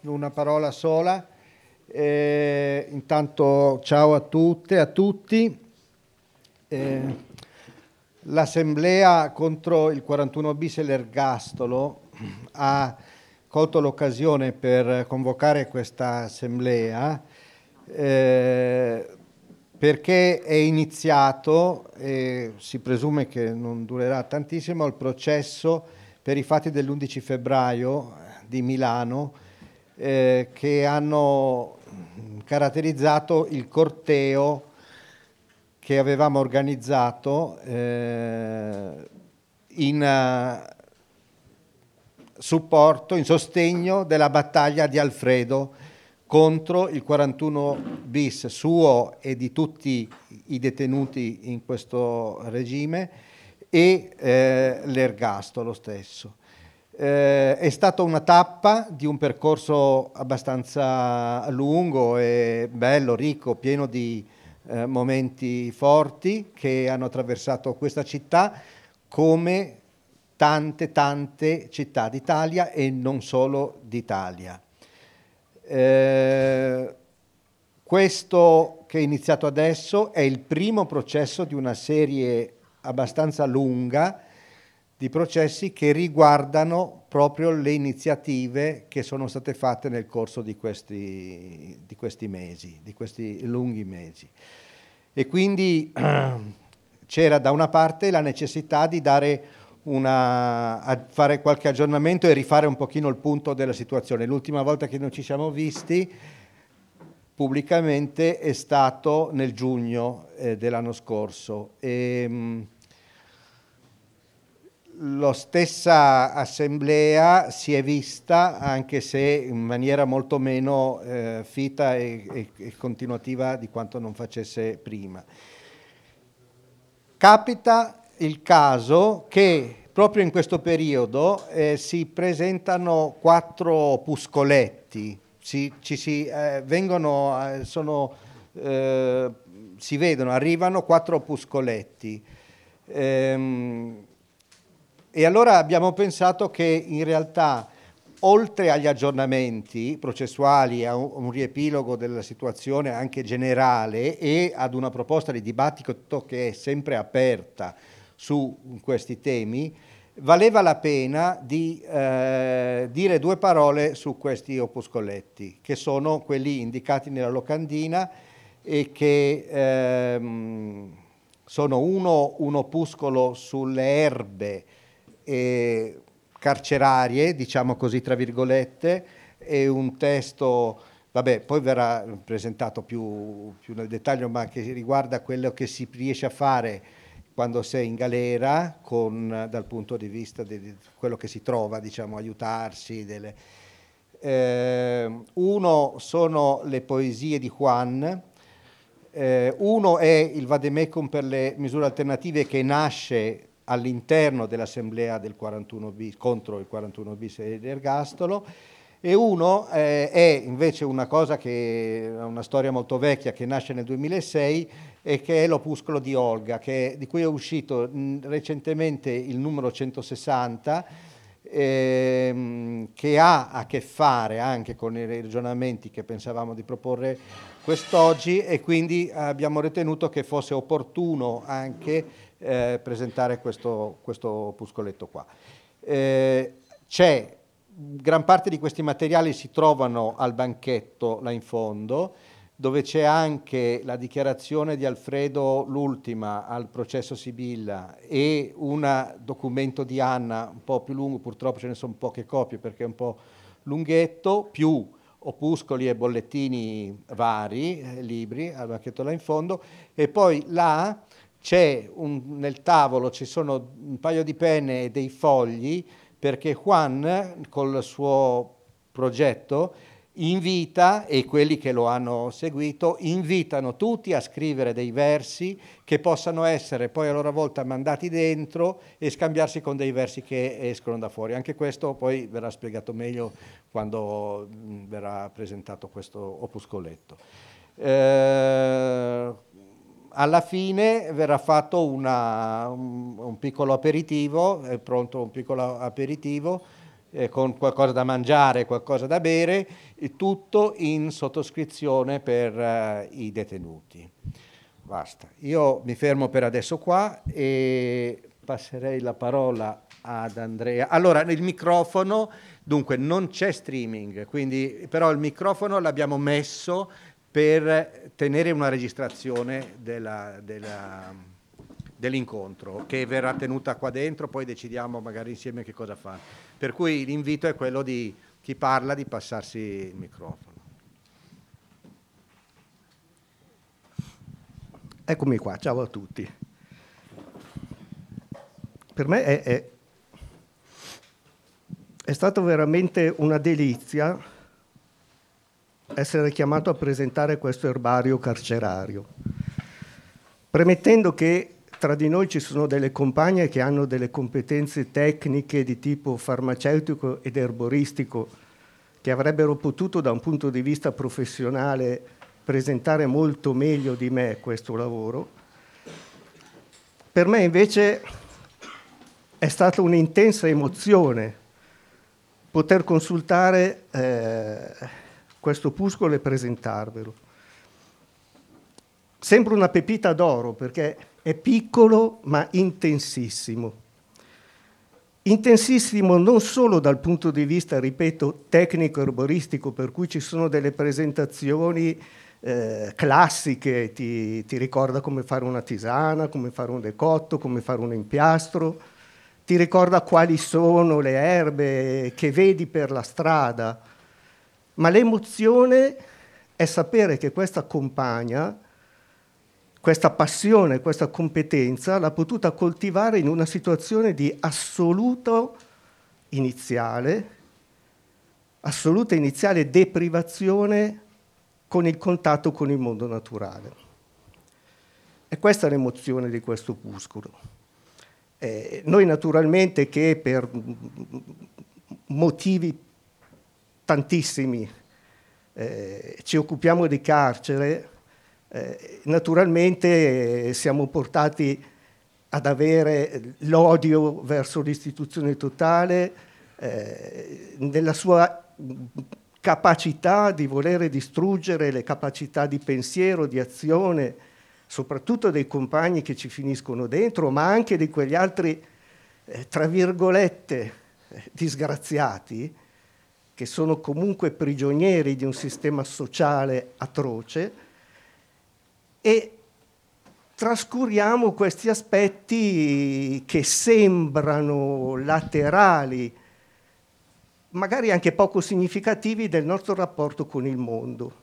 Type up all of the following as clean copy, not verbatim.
una parola sola. Intanto ciao a tutte e a tutti. L'Assemblea contro il 41 bis e l'ergastolo ha colto l'occasione per convocare questa assemblea perché è iniziato, e si presume che non durerà tantissimo, il processo per i fatti dell'11 febbraio di Milano che hanno caratterizzato il corteo che avevamo organizzato in supporto, in sostegno della battaglia di Alfredo contro il 41 bis suo e di tutti i detenuti in questo regime e l'ergastolo stesso. È stata una tappa di un percorso abbastanza lungo e bello, ricco, pieno di momenti forti che hanno attraversato questa città come tante città d'Italia e non solo d'Italia. Questo che è iniziato adesso è il primo processo di una serie abbastanza lunga di processi che riguardano proprio le iniziative che sono state fatte nel corso di questi mesi, di questi lunghi mesi. E quindi c'era da una parte la necessità di dare fare qualche aggiornamento e rifare un pochino il punto della situazione. L'ultima volta che noi ci siamo visti pubblicamente è stato nel giugno dell'anno scorso. La stessa assemblea si è vista, anche se in maniera molto meno fita e continuativa di quanto non facesse prima. Capita il caso che proprio in questo periodo si presentano 4 puscoletti, si vedono, arrivano 4 puscoletti. E allora abbiamo pensato che in realtà, oltre agli aggiornamenti processuali, a un riepilogo della situazione anche generale e ad una proposta di dibattito che è sempre aperta su questi temi, valeva la pena di dire 2 parole su questi opuscoletti, che sono quelli indicati nella locandina e che sono un opuscolo sulle erbe carcerarie, diciamo così tra virgolette, e un testo, vabbè, poi verrà presentato più nel dettaglio, ma che riguarda quello che si riesce a fare quando sei in galera, dal punto di vista di quello che si trova, diciamo, aiutarsi. Uno sono le poesie di Juan, uno è il vademecum per le misure alternative che nasce all'interno dell'assemblea del 41 bis, contro il 41 bis e l'ergastolo, e uno è invece una cosa che è una storia molto vecchia che nasce nel 2006 e che è l'opuscolo di Olga, di cui è uscito recentemente il numero 160, che ha a che fare anche con i ragionamenti che pensavamo di proporre quest'oggi, e quindi abbiamo ritenuto che fosse opportuno anche presentare questo opuscoletto qua. Gran parte di questi materiali si trovano al banchetto là in fondo, dove c'è anche la dichiarazione di Alfredo, l'ultima, al processo Sibilla, e un documento di Anna un po' più lungo, purtroppo ce ne sono poche copie perché è un po' lunghetto, più opuscoli e bollettini vari, libri, al banchetto là in fondo, e poi là nel tavolo ci sono un paio di penne e dei fogli, perché Juan, col suo progetto, invita, e quelli che lo hanno seguito, invitano tutti a scrivere dei versi che possano essere poi a loro volta mandati dentro e scambiarsi con dei versi che escono da fuori. Anche questo poi verrà spiegato meglio quando verrà presentato questo opuscoletto. Alla fine verrà fatto un piccolo aperitivo, è pronto un piccolo aperitivo con qualcosa da mangiare, qualcosa da bere, tutto in sottoscrizione per i detenuti. Basta. Io mi fermo per adesso qua e passerei la parola ad Andrea. Allora, il microfono, dunque non c'è streaming, quindi, però il microfono l'abbiamo messo per tenere una registrazione dell'incontro che verrà tenuta qua dentro, poi decidiamo magari insieme che cosa fare. Per cui l'invito è quello di chi parla di passarsi il microfono. Eccomi qua, ciao a tutti. Per me è stato veramente una delizia essere chiamato a presentare questo erbario carcerario, premettendo che tra di noi ci sono delle compagne che hanno delle competenze tecniche di tipo farmaceutico ed erboristico che avrebbero potuto da un punto di vista professionale presentare molto meglio di me questo lavoro. Per me invece è stata un'intensa emozione poter consultare questo opuscolo e presentarvelo. Sembra una pepita d'oro perché è piccolo ma intensissimo. Intensissimo non solo dal punto di vista, ripeto, tecnico-erboristico, per cui ci sono delle presentazioni classiche, ti ricorda come fare una tisana, come fare un decotto, come fare un impiastro, ti ricorda quali sono le erbe che vedi per la strada, ma l'emozione è sapere che questa compagna, questa passione, questa competenza l'ha potuta coltivare in una situazione di assoluta iniziale deprivazione con il contatto con il mondo naturale. E questa è l'emozione di questo opuscolo. Noi naturalmente che per motivi tantissimi ci occupiamo di carcere, naturalmente siamo portati ad avere l'odio verso l'istituzione totale, nella sua capacità di volere distruggere le capacità di pensiero, di azione, soprattutto dei compagni che ci finiscono dentro, ma anche di quegli altri, tra virgolette, disgraziati, che sono comunque prigionieri di un sistema sociale atroce, e trascuriamo questi aspetti che sembrano laterali, magari anche poco significativi del nostro rapporto con il mondo.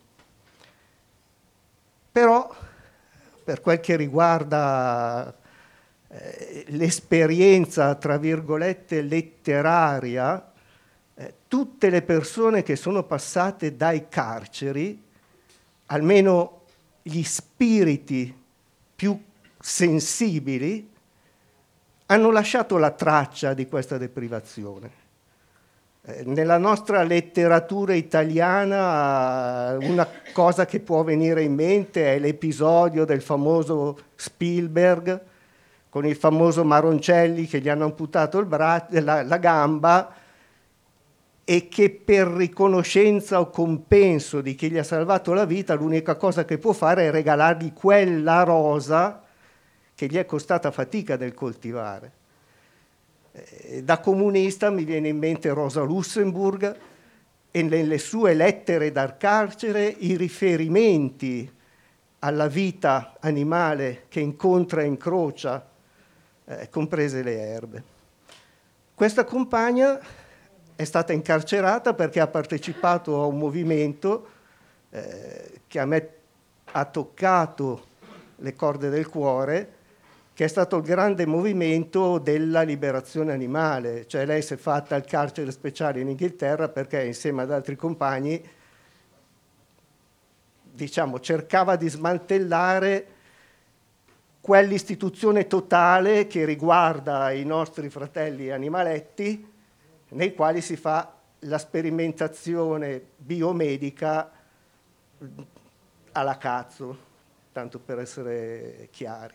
Però, per quel che riguarda l'esperienza, tra virgolette, letteraria, tutte le persone che sono passate dai carceri, almeno gli spiriti più sensibili, hanno lasciato la traccia di questa deprivazione. Nella nostra letteratura italiana una cosa che può venire in mente è l'episodio del famoso Spielberg con il famoso Maroncelli che gli hanno amputato la gamba e che per riconoscenza o compenso di chi gli ha salvato la vita l'unica cosa che può fare è regalargli quella rosa che gli è costata fatica del coltivare. Da comunista mi viene in mente Rosa Luxemburg e nelle sue lettere dal carcere i riferimenti alla vita animale che incontra e incrocia, comprese le erbe. Questa compagna è stata incarcerata perché ha partecipato a un movimento che a me ha toccato le corde del cuore, che è stato il grande movimento della liberazione animale. Cioè lei si è fatta il carcere speciale in Inghilterra perché insieme ad altri compagni, diciamo, cercava di smantellare quell'istituzione totale che riguarda i nostri fratelli animaletti, nei quali si fa la sperimentazione biomedica alla cazzo, tanto per essere chiari.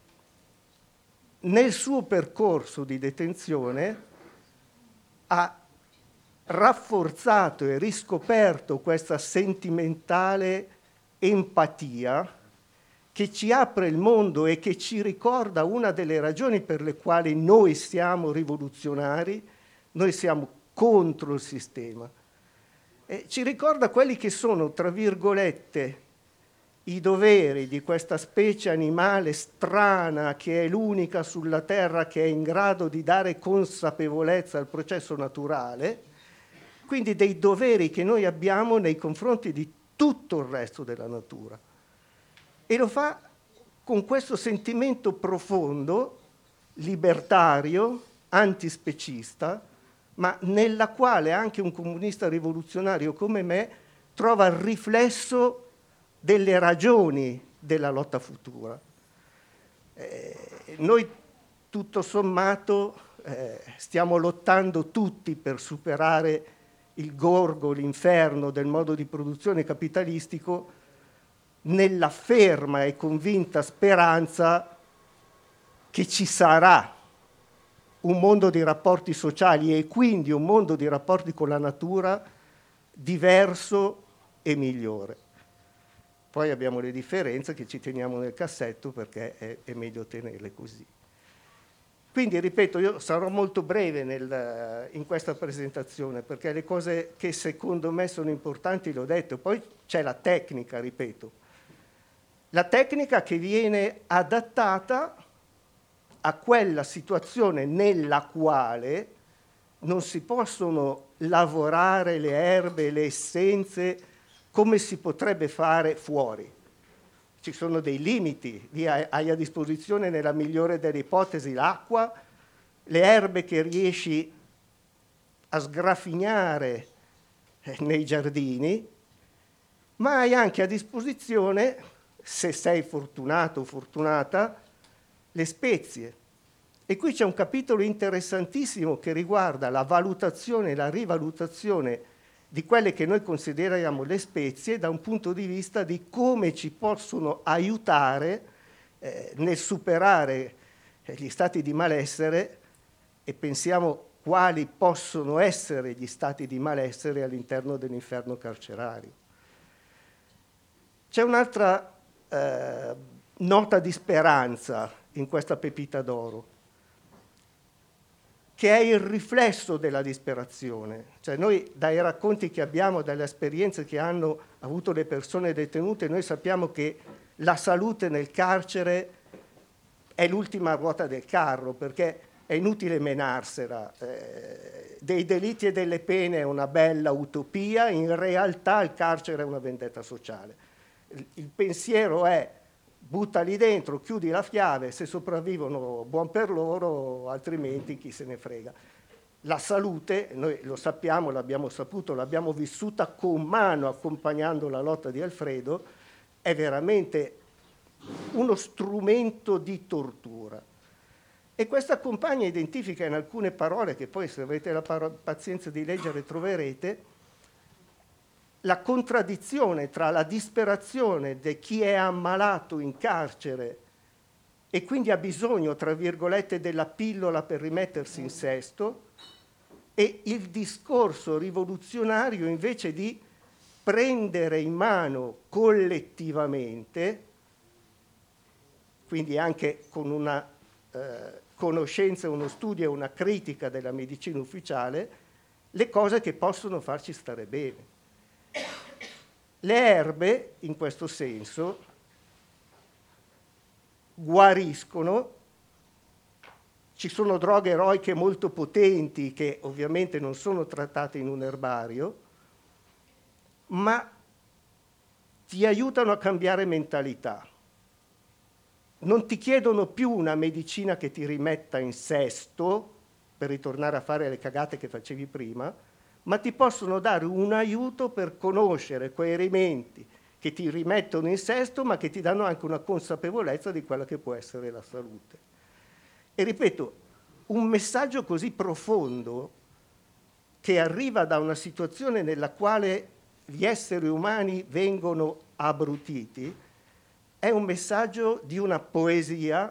Nel suo percorso di detenzione ha rafforzato e riscoperto questa sentimentale empatia che ci apre il mondo e che ci ricorda una delle ragioni per le quali noi siamo rivoluzionari, noi siamo contro il sistema. E ci ricorda quelli che sono, tra virgolette, i doveri di questa specie animale strana che è l'unica sulla Terra che è in grado di dare consapevolezza al processo naturale, quindi dei doveri che noi abbiamo nei confronti di tutto il resto della natura. E lo fa con questo sentimento profondo, libertario, antispecista, ma nella quale anche un comunista rivoluzionario come me trova il riflesso delle ragioni della lotta futura. Noi tutto sommato stiamo lottando tutti per superare il gorgo, l'inferno del modo di produzione capitalistico, nella ferma e convinta speranza che ci sarà un mondo di rapporti sociali e quindi un mondo di rapporti con la natura diverso e migliore. Poi abbiamo le differenze che ci teniamo nel cassetto perché è meglio tenerle così. Quindi, ripeto, io sarò molto breve in questa presentazione perché le cose che secondo me sono importanti le ho dette. Poi c'è la tecnica, ripeto. La tecnica che viene adattata a quella situazione nella quale non si possono lavorare le erbe, le essenze come si potrebbe fare fuori. Ci sono dei limiti, lì hai a disposizione nella migliore delle ipotesi l'acqua, le erbe che riesci a sgraffignare nei giardini, ma hai anche a disposizione, se sei fortunato o fortunata, le spezie. E qui c'è un capitolo interessantissimo che riguarda la valutazione e la rivalutazione di quelle che noi consideriamo le spezie da un punto di vista di come ci possono aiutare nel superare gli stati di malessere, e pensiamo quali possono essere gli stati di malessere all'interno dell'inferno carcerario. C'è un'altra nota di speranza in questa pepita d'oro, che è il riflesso della disperazione. Cioè noi dai racconti che abbiamo, dalle esperienze che hanno avuto le persone detenute, noi sappiamo che la salute nel carcere è l'ultima ruota del carro, perché è inutile menarsela. Dei delitti e delle pene è una bella utopia, in realtà il carcere è una vendetta sociale. Il pensiero è: buttali dentro, chiudi la chiave, se sopravvivono buon per loro, altrimenti chi se ne frega. La salute, noi lo sappiamo, l'abbiamo saputo, l'abbiamo vissuta con mano accompagnando la lotta di Alfredo, è veramente uno strumento di tortura. E questa compagna identifica in alcune parole, che poi se avete la pazienza di leggere troverete, la contraddizione tra la disperazione di chi è ammalato in carcere e quindi ha bisogno, tra virgolette, della pillola per rimettersi in sesto, e il discorso rivoluzionario invece di prendere in mano collettivamente, quindi anche con una conoscenza, uno studio e una critica della medicina ufficiale, le cose che possono farci stare bene. Le erbe, in questo senso, guariscono. Ci sono droghe eroiche molto potenti che ovviamente non sono trattate in un erbario, ma ti aiutano a cambiare mentalità. Non ti chiedono più una medicina che ti rimetta in sesto per ritornare a fare le cagate che facevi prima, ma ti possono dare un aiuto per conoscere quei rimedi che ti rimettono in sesto, ma che ti danno anche una consapevolezza di quella che può essere la salute. E ripeto, un messaggio così profondo, che arriva da una situazione nella quale gli esseri umani vengono abbrutiti, è un messaggio di una poesia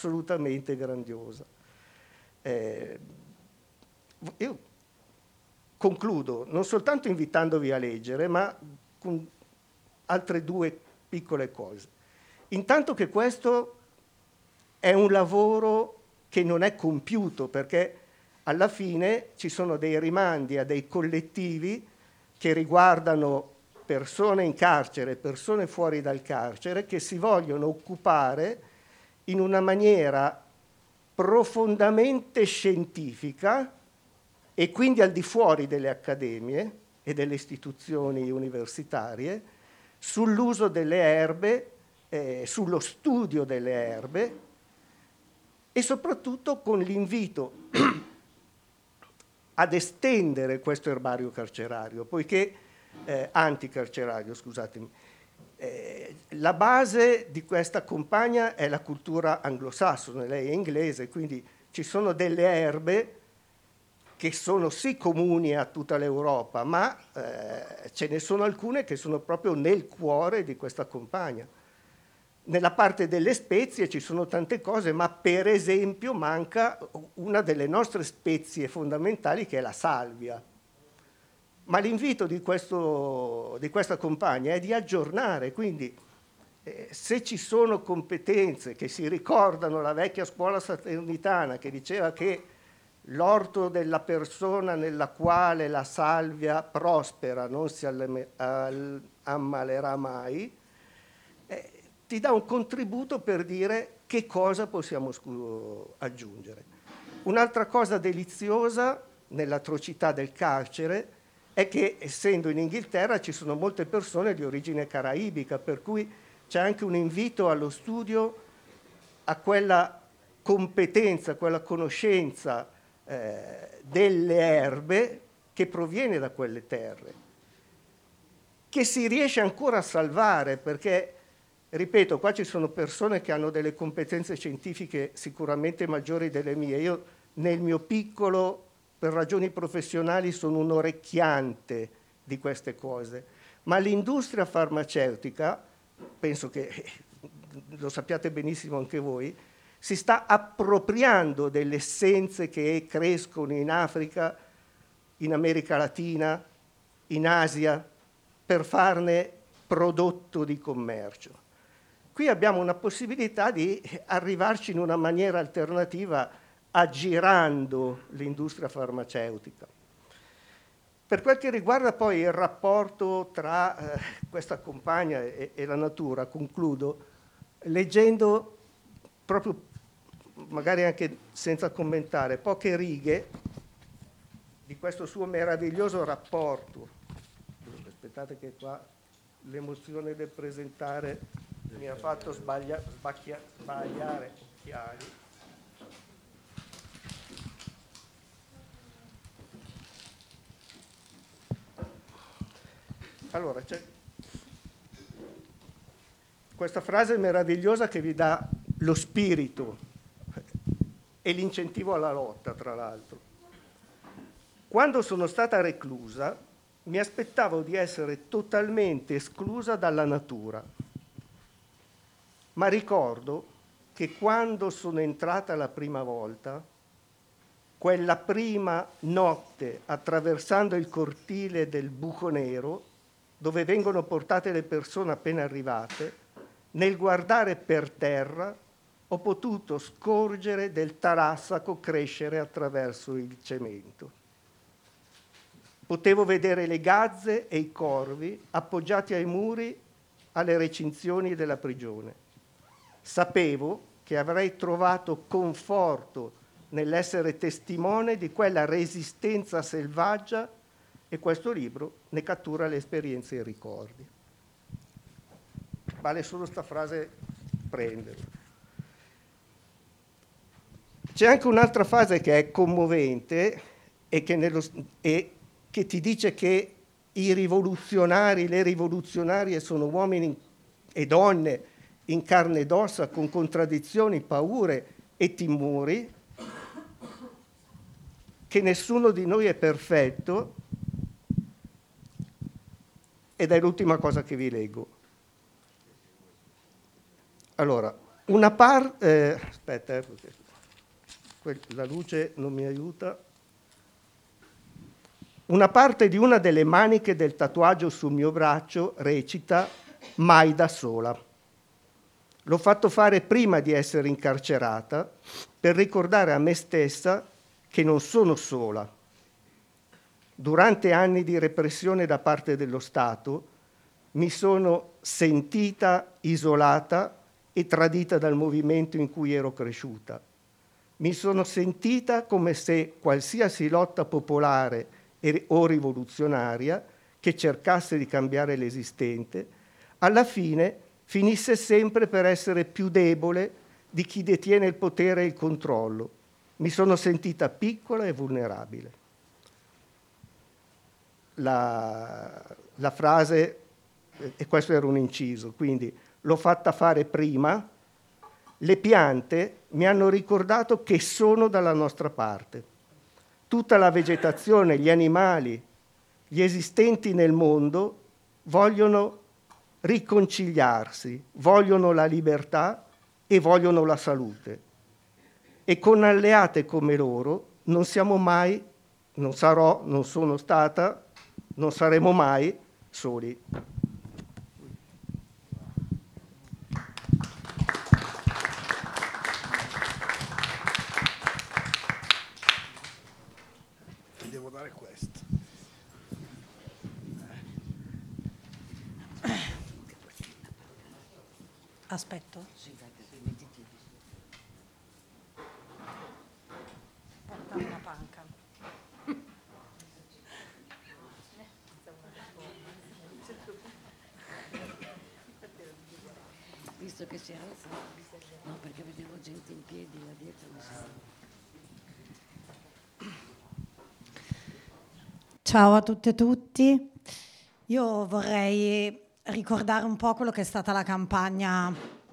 assolutamente grandiosa. Io concludo non soltanto invitandovi a leggere, ma con altre due piccole cose. Intanto che questo è un lavoro che non è compiuto, perché alla fine ci sono dei rimandi a dei collettivi che riguardano persone in carcere, persone fuori dal carcere, che si vogliono occupare in una maniera profondamente scientifica e quindi al di fuori delle accademie e delle istituzioni universitarie, sull'uso delle erbe, sullo studio delle erbe e soprattutto con l'invito ad estendere questo erbario carcerario, poiché anticarcerario, scusatemi. La base di questa compagna è la cultura anglosassone, lei è inglese, quindi ci sono delle erbe che sono sì comuni a tutta l'Europa, ma ce ne sono alcune che sono proprio nel cuore di questa compagna. Nella parte delle spezie ci sono tante cose, ma per esempio manca una delle nostre spezie fondamentali che è la salvia. Ma l'invito di questa compagna è di aggiornare, quindi se ci sono competenze che si ricordano la vecchia scuola salernitana che diceva che l'orto della persona nella quale la salvia prospera non si ammalerà mai, ti dà un contributo per dire che cosa possiamo aggiungere. Un'altra cosa deliziosa nell'atrocità del carcere è che, essendo in Inghilterra, ci sono molte persone di origine caraibica, per cui c'è anche un invito allo studio a quella competenza, quella conoscenza delle erbe che proviene da quelle terre, che si riesce ancora a salvare, perché, ripeto, qua ci sono persone che hanno delle competenze scientifiche sicuramente maggiori delle mie. Io nel mio piccolo, per ragioni professionali, sono un orecchiante di queste cose, ma l'industria farmaceutica, penso che lo sappiate benissimo anche voi, si sta appropriando delle essenze che crescono in Africa, in America Latina, in Asia, per farne prodotto di commercio. Qui abbiamo una possibilità di arrivarci in una maniera alternativa, aggirando l'industria farmaceutica. Per quel che riguarda poi il rapporto tra questa compagna e la natura, concludo leggendo proprio, magari anche senza commentare, poche righe di questo suo meraviglioso rapporto. Aspettate che qua l'emozione del presentare mi ha fatto sbagliare occhiali. Allora, c'è questa frase meravigliosa che vi dà lo spirito e l'incentivo alla lotta, tra l'altro. Quando sono stata reclusa, mi aspettavo di essere totalmente esclusa dalla natura, ma ricordo che quando sono entrata la prima volta, quella prima notte attraversando il cortile del Buco Nero, dove vengono portate le persone appena arrivate, nel guardare per terra ho potuto scorgere del tarassaco crescere attraverso il cemento. Potevo vedere le gazze e i corvi appoggiati ai muri alle recinzioni della prigione. Sapevo che avrei trovato conforto nell'essere testimone di quella resistenza selvaggia e questo libro ne cattura le esperienze e i ricordi. Vale solo sta frase prenderla. C'è anche un'altra frase che è commovente e che ti dice che i rivoluzionari, le rivoluzionarie sono uomini e donne in carne ed ossa, con contraddizioni, paure e timori, che nessuno di noi è perfetto, ed è l'ultima cosa che vi leggo. Allora, una parte... aspetta, la luce non mi aiuta. Una parte di una delle maniche del tatuaggio sul mio braccio recita "Mai da sola". L'ho fatto fare prima di essere incarcerata per ricordare a me stessa che non sono sola. Durante anni di repressione da parte dello Stato mi sono sentita isolata e tradita dal movimento in cui ero cresciuta. Mi sono sentita come se qualsiasi lotta popolare o rivoluzionaria che cercasse di cambiare l'esistente, alla fine finisse sempre per essere più debole di chi detiene il potere e il controllo. Mi sono sentita piccola e vulnerabile. La frase, e questo era un inciso, quindi l'ho fatta fare prima, le piante mi hanno ricordato che sono dalla nostra parte. Tutta la vegetazione, gli animali, gli esistenti nel mondo vogliono riconciliarsi, vogliono la libertà e vogliono la salute. E con alleate come loro non siamo mai, non sarò, non sono stata, non saremo mai soli. Ti devo dare questo. Aspetto? Portare una panca. Visto che si alza, no, perché vedevo gente in piedi là dietro. Ciao a tutte e tutti. Io vorrei ricordare un po' quello che è stata la campagna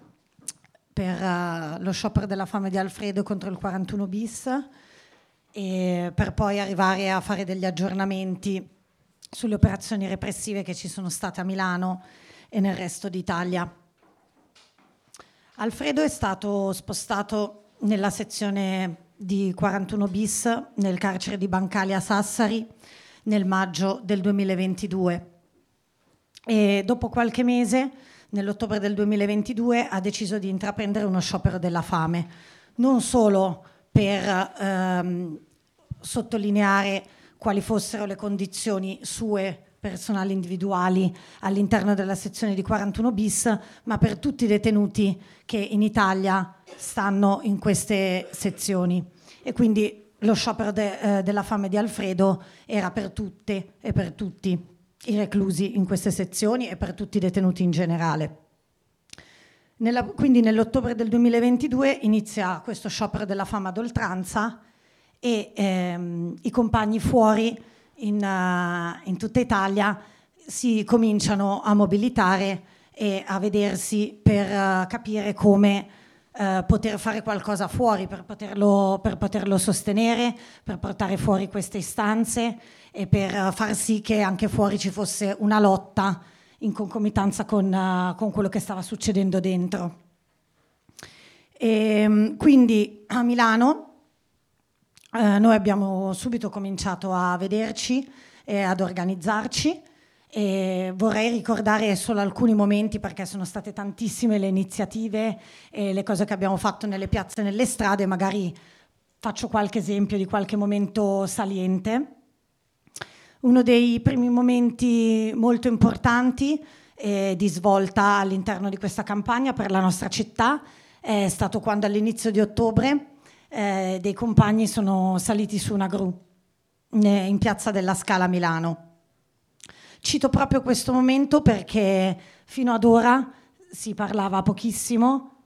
per lo sciopero della fame di Alfredo contro il 41 bis e per poi arrivare a fare degli aggiornamenti sulle operazioni repressive che ci sono state a Milano e nel resto d'Italia. Alfredo è stato spostato nella sezione di 41 bis nel carcere di Bancali a Sassari nel maggio del 2022 e dopo qualche mese, nell'ottobre del 2022, ha deciso di intraprendere uno sciopero della fame, non solo per sottolineare quali fossero le condizioni sue personali individuali all'interno della sezione di 41 bis, ma per tutti i detenuti che in Italia stanno in queste sezioni. E quindi lo sciopero della fame di Alfredo era per tutte e per tutti i reclusi in queste sezioni e per tutti i detenuti in generale. Quindi nell'ottobre del 2022 inizia questo sciopero della fame ad oltranza e i compagni fuori in tutta Italia si cominciano a mobilitare e a vedersi per capire come poter fare qualcosa fuori, per poterlo sostenere, per portare fuori queste istanze e per far sì che anche fuori ci fosse una lotta in concomitanza con quello che stava succedendo dentro. E, quindi a Milano noi abbiamo subito cominciato a vederci e ad organizzarci e vorrei ricordare solo alcuni momenti perché sono state tantissime le iniziative e le cose che abbiamo fatto nelle piazze e nelle strade, magari faccio qualche esempio di qualche momento saliente. Uno dei primi momenti molto importanti di svolta all'interno di questa campagna per la nostra città è stato quando all'inizio di ottobre dei compagni sono saliti su una gru in piazza della Scala a Milano. Cito proprio questo momento perché fino ad ora si parlava pochissimo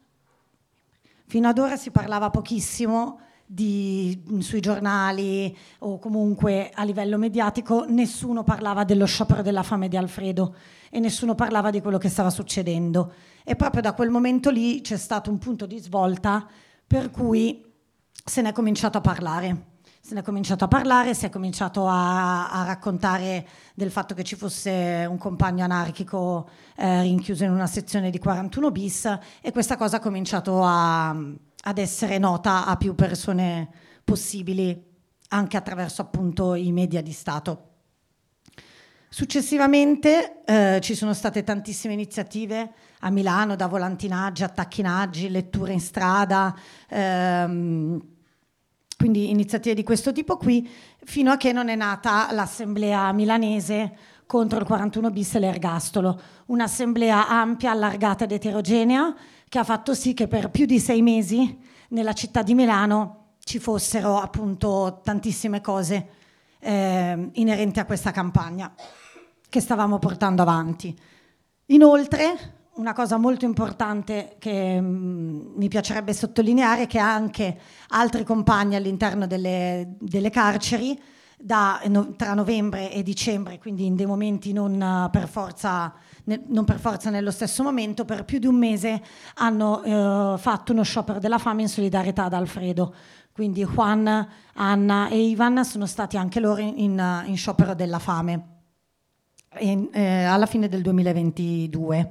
sui giornali o comunque a livello mediatico, nessuno parlava dello sciopero della fame di Alfredo e nessuno parlava di quello che stava succedendo. E proprio da quel momento lì c'è stato un punto di svolta per cui se ne è cominciato a parlare. Si è cominciato a raccontare del fatto che ci fosse un compagno anarchico rinchiuso in una sezione di 41 bis e questa cosa ha cominciato ad essere nota a più persone possibili, anche attraverso appunto i media di Stato. Successivamente ci sono state tantissime iniziative a Milano, da volantinaggi, attacchinaggi, letture in strada, quindi iniziative di questo tipo qui, fino a che non è nata l'assemblea milanese contro il 41 bis e l'ergastolo, un'assemblea ampia, allargata ed eterogenea, che ha fatto sì che per più di 6 mesi nella città di Milano ci fossero appunto tantissime cose inerenti a questa campagna che stavamo portando avanti. Inoltre, una cosa molto importante che mi piacerebbe sottolineare è che anche altri compagni all'interno delle carceri tra novembre e dicembre, quindi in dei momenti non per forza nello stesso momento, per più di un mese hanno fatto uno sciopero della fame in solidarietà ad Alfredo. Quindi Juan, Anna e Ivan sono stati anche loro in sciopero della fame alla fine del 2022.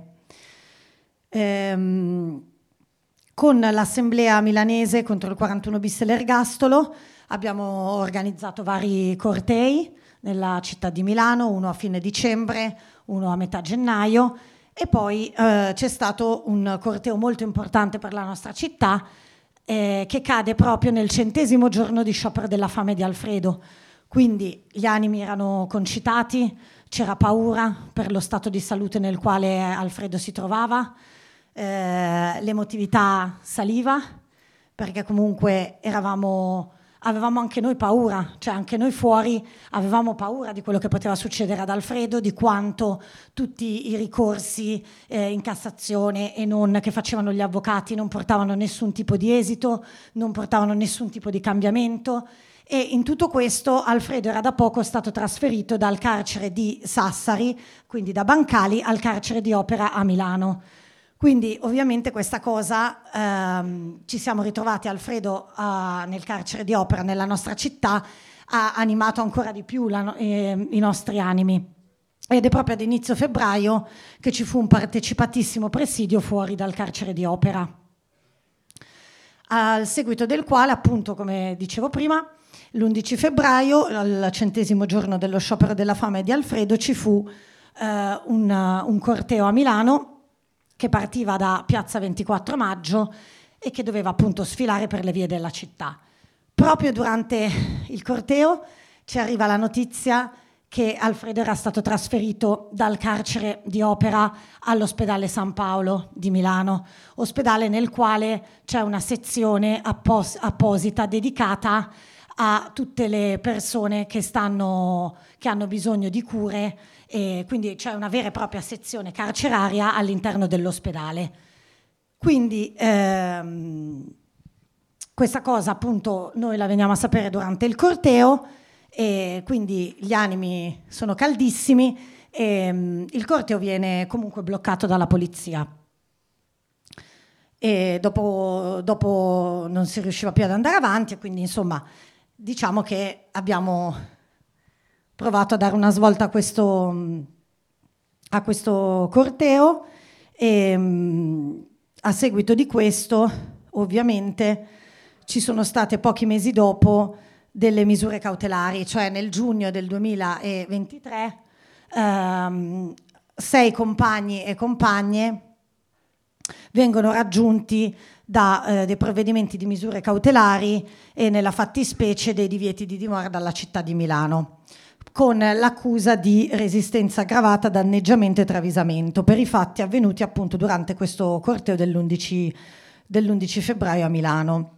Con l'assemblea milanese contro il 41 bis e l'ergastolo abbiamo organizzato vari cortei nella città di Milano, uno a fine dicembre, uno a metà gennaio, e poi c'è stato un corteo molto importante per la nostra città che cade proprio nel 100° giorno di sciopero della fame di Alfredo. Quindi gli animi erano concitati, c'era paura per lo stato di salute nel quale Alfredo si trovava, l'emotività saliva, perché comunque avevamo anche noi paura, cioè anche noi fuori avevamo paura di quello che poteva succedere ad Alfredo, di quanto tutti i ricorsi in Cassazione e non che facevano gli avvocati non portavano nessun tipo di esito, non portavano nessun tipo di cambiamento. E in tutto questo Alfredo era da poco stato trasferito dal carcere di Sassari, quindi da Bancali, al carcere di Opera a Milano. Quindi ovviamente questa cosa, ci siamo ritrovati Alfredo nel carcere di Opera, nella nostra città, ha animato ancora di più i nostri animi. Ed è proprio ad inizio febbraio che ci fu un partecipatissimo presidio fuori dal carcere di Opera, al seguito del quale, appunto, come dicevo prima, l'11 febbraio, al 100° giorno dello sciopero della fame di Alfredo, ci fu un corteo a Milano che partiva da Piazza 24 Maggio e che doveva appunto sfilare per le vie della città. Proprio durante il corteo ci arriva la notizia che Alfredo era stato trasferito dal carcere di Opera all'ospedale San Paolo di Milano, ospedale nel quale c'è una sezione apposita dedicata a tutte le persone che hanno bisogno di cure, e quindi c'è una vera e propria sezione carceraria all'interno dell'ospedale. Quindi questa cosa appunto noi la veniamo a sapere durante il corteo, e quindi gli animi sono caldissimi e il corteo viene comunque bloccato dalla polizia. E dopo non si riusciva più ad andare avanti, e quindi insomma diciamo che abbiamo provato a dare una svolta a questo corteo e a seguito di questo ovviamente ci sono state pochi mesi dopo delle misure cautelari, cioè nel giugno del 2023 6 compagni e compagne vengono raggiunti da dei provvedimenti di misure cautelari e nella fattispecie dei divieti di dimora dalla città di Milano, con l'accusa di resistenza aggravata, danneggiamento e travisamento per i fatti avvenuti appunto durante questo corteo dell'11 febbraio a Milano.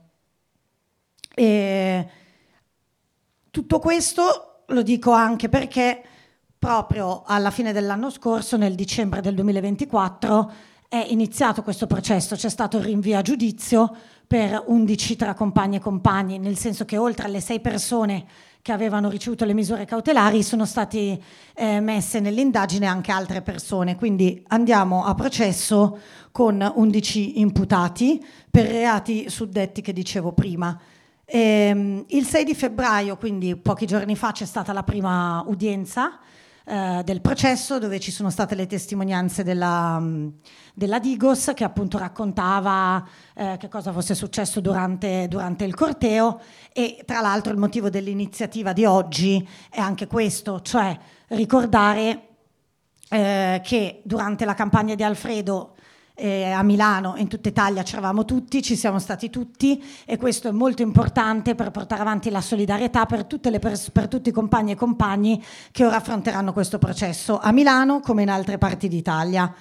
E tutto questo lo dico anche perché proprio alla fine dell'anno scorso, nel dicembre del 2024, è iniziato questo processo, c'è stato il rinvio a giudizio per 11 tra compagni e compagni, nel senso che oltre alle 6 persone che avevano ricevuto le misure cautelari sono state messe nell'indagine anche altre persone, quindi andiamo a processo con 11 imputati per reati suddetti che dicevo prima. Il 6 di febbraio, quindi pochi giorni fa, c'è stata la prima udienza del processo, dove ci sono state le testimonianze della Digos, che appunto raccontava che cosa fosse successo durante il corteo. E tra l'altro il motivo dell'iniziativa di oggi è anche questo, cioè ricordare che durante la campagna di Alfredo a Milano e in tutta Italia c'eravamo tutti, ci siamo stati tutti, e questo è molto importante per portare avanti la solidarietà per tutti i compagni e compagni che ora affronteranno questo processo a Milano come in altre parti d'Italia.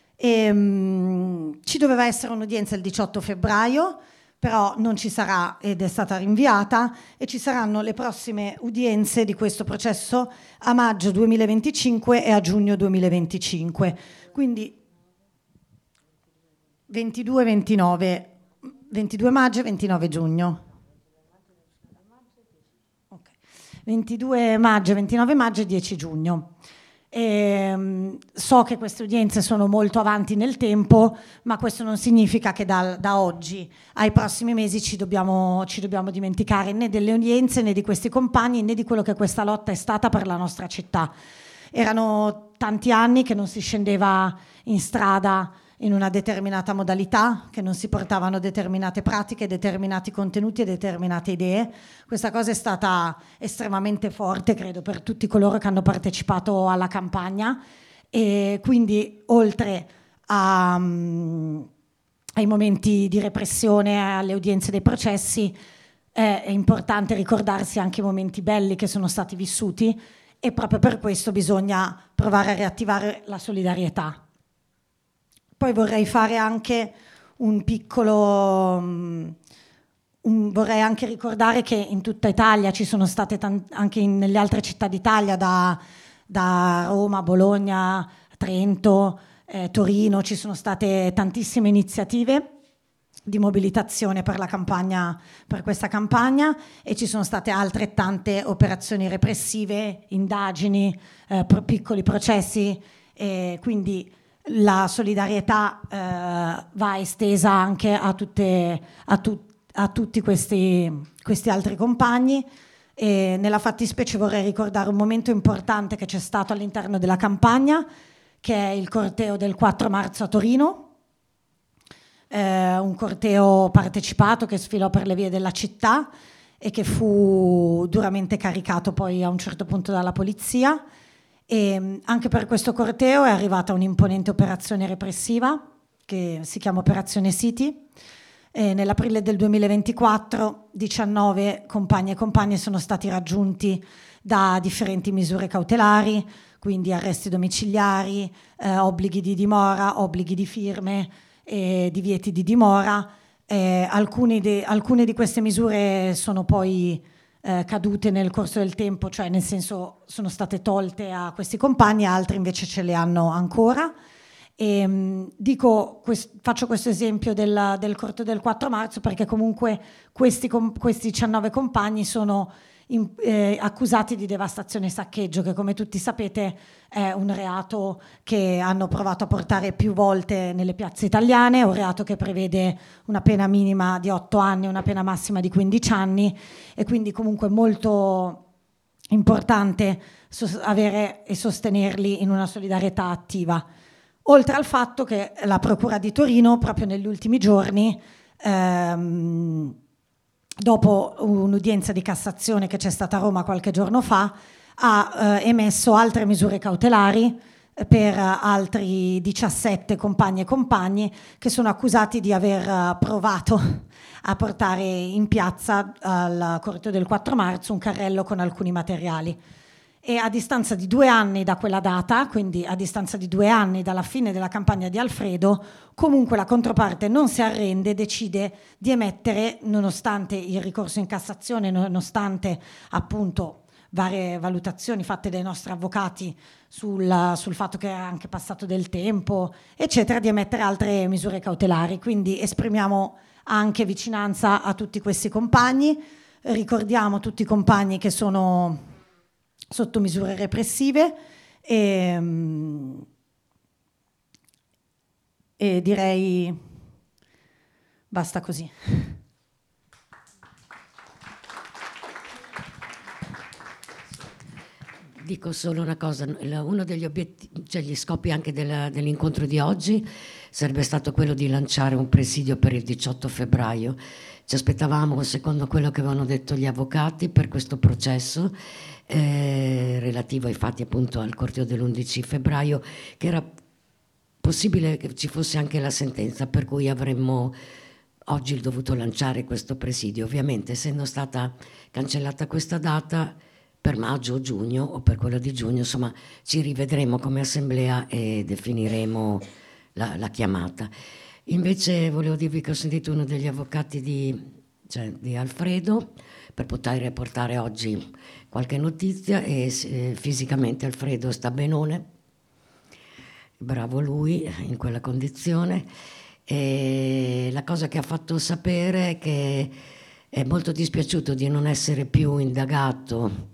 Ci doveva essere un'udienza il 18 febbraio, però non ci sarà ed è stata rinviata, e ci saranno le prossime udienze di questo processo a maggio 2025 e a giugno 2025. Quindi 22 maggio e 29 giugno. Okay. 22 maggio, 29 maggio e 10 giugno. So che queste udienze sono molto avanti nel tempo, ma questo non significa che da oggi ai prossimi mesi ci dobbiamo dimenticare né delle udienze, né di questi compagni, né di quello che questa lotta è stata per la nostra città. Erano tanti anni che non si scendeva in strada in una determinata modalità, che non si portavano determinate pratiche, determinati contenuti e determinate idee. Questa cosa è stata estremamente forte, credo, per tutti coloro che hanno partecipato alla campagna, e quindi oltre ai momenti di repressione, alle udienze dei processi, è importante ricordarsi anche i momenti belli che sono stati vissuti, e proprio per questo bisogna provare a riattivare la solidarietà. Poi vorrei fare anche vorrei anche ricordare che in tutta Italia ci sono state anche nelle altre città d'Italia, da Roma, Bologna, Trento, Torino, ci sono state tantissime iniziative di mobilitazione per questa campagna, e ci sono state altrettante operazioni repressive, indagini, piccoli processi, e quindi la solidarietà va estesa anche a tutti questi altri compagni. E nella fattispecie vorrei ricordare un momento importante che c'è stato all'interno della campagna, che è il corteo del 4 marzo a Torino, un corteo partecipato che sfilò per le vie della città e che fu duramente caricato poi a un certo punto dalla polizia. E anche per questo corteo è arrivata un'imponente operazione repressiva che si chiama Operazione City. Nell'aprile del 2024 19 compagni e compagne sono stati raggiunti da differenti misure cautelari, quindi arresti domiciliari, obblighi di dimora, obblighi di firme, divieti di dimora. Alcune di queste misure sono poi cadute nel corso del tempo, cioè nel senso sono state tolte a questi compagni, altri invece ce le hanno ancora. Faccio questo esempio del corteo del 4 marzo perché comunque questi 19 compagni sono accusati di devastazione e saccheggio, che come tutti sapete è un reato che hanno provato a portare più volte nelle piazze italiane, è un reato che prevede una pena minima di 8 anni e una pena massima di 15 anni, e quindi comunque molto importante avere e sostenerli in una solidarietà attiva. Oltre al fatto che la Procura di Torino proprio negli ultimi giorni, dopo un'udienza di Cassazione che c'è stata a Roma qualche giorno fa, ha emesso altre misure cautelari per altri 17 compagni e compagni che sono accusati di aver provato a portare in piazza al corteo del 4 marzo un carrello con alcuni materiali. E a distanza di 2 anni da quella data, quindi a distanza di 2 anni dalla fine della campagna di Alfredo, comunque la controparte non si arrende e decide di emettere, nonostante il ricorso in Cassazione, nonostante appunto varie valutazioni fatte dai nostri avvocati sul fatto che era anche passato del tempo, eccetera, di emettere altre misure cautelari. Quindi esprimiamo anche vicinanza a tutti questi compagni, ricordiamo tutti i compagni che sono sotto misure repressive e direi basta così. Dico solo una cosa, uno degli obiettivi, cioè gli scopi anche dell'incontro di oggi sarebbe stato quello di lanciare un presidio per il 18 febbraio. Ci aspettavamo, secondo quello che avevano detto gli avvocati, per questo processo relativo ai fatti appunto al corteo dell'11 febbraio, che era possibile che ci fosse anche la sentenza, per cui avremmo oggi dovuto lanciare questo presidio. Ovviamente, essendo stata cancellata questa data, per maggio o giugno, o per quella di giugno, insomma, ci rivedremo come assemblea e definiremo la chiamata. Invece volevo dirvi che ho sentito uno degli avvocati di Alfredo, per poter portare oggi qualche notizia, e fisicamente Alfredo sta benone, bravo lui in quella condizione, e la cosa che ha fatto sapere è che è molto dispiaciuto di non essere più indagato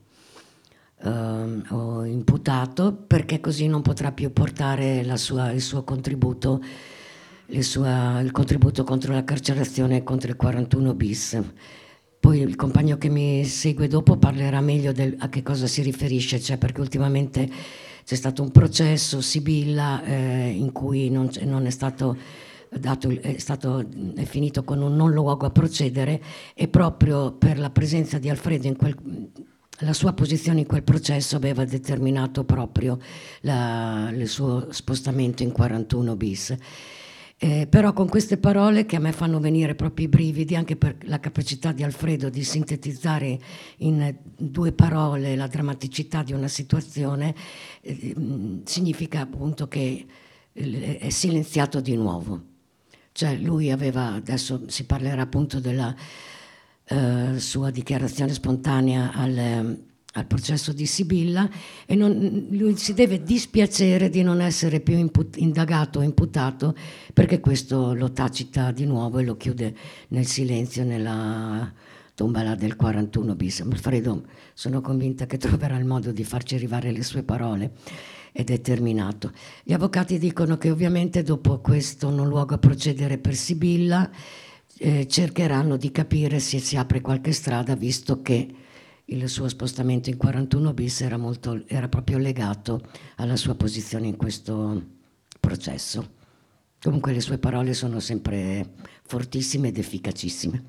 o imputato, perché così non potrà più portare il suo contributo, il contributo contro la carcerazione e contro il 41 bis. Poi il compagno che mi segue dopo parlerà meglio a che cosa si riferisce, cioè perché ultimamente c'è stato un processo Sibilla in cui non è stato dato, è finito con un non luogo a procedere, e proprio per la presenza di Alfredo la sua posizione in quel processo aveva determinato proprio il suo spostamento in 41 bis. Però con queste parole, che a me fanno venire proprio i brividi, anche per la capacità di Alfredo di sintetizzare in 2 parole la drammaticità di una situazione, significa appunto che è silenziato di nuovo. Cioè lui adesso si parlerà appunto della sua dichiarazione spontanea al processo di Sibilla, e lui si deve dispiacere di non essere più indagato o imputato, perché questo lo tacita di nuovo e lo chiude nel silenzio, nella tombola del 41 bis. Alfredo, sono convinta che troverà il modo di farci arrivare le sue parole, è determinato. Gli avvocati dicono che ovviamente dopo questo non luogo a procedere per Sibilla cercheranno di capire se si apre qualche strada, visto che il suo spostamento in 41 bis era proprio legato alla sua posizione in questo processo. Comunque le sue parole sono sempre fortissime ed efficacissime.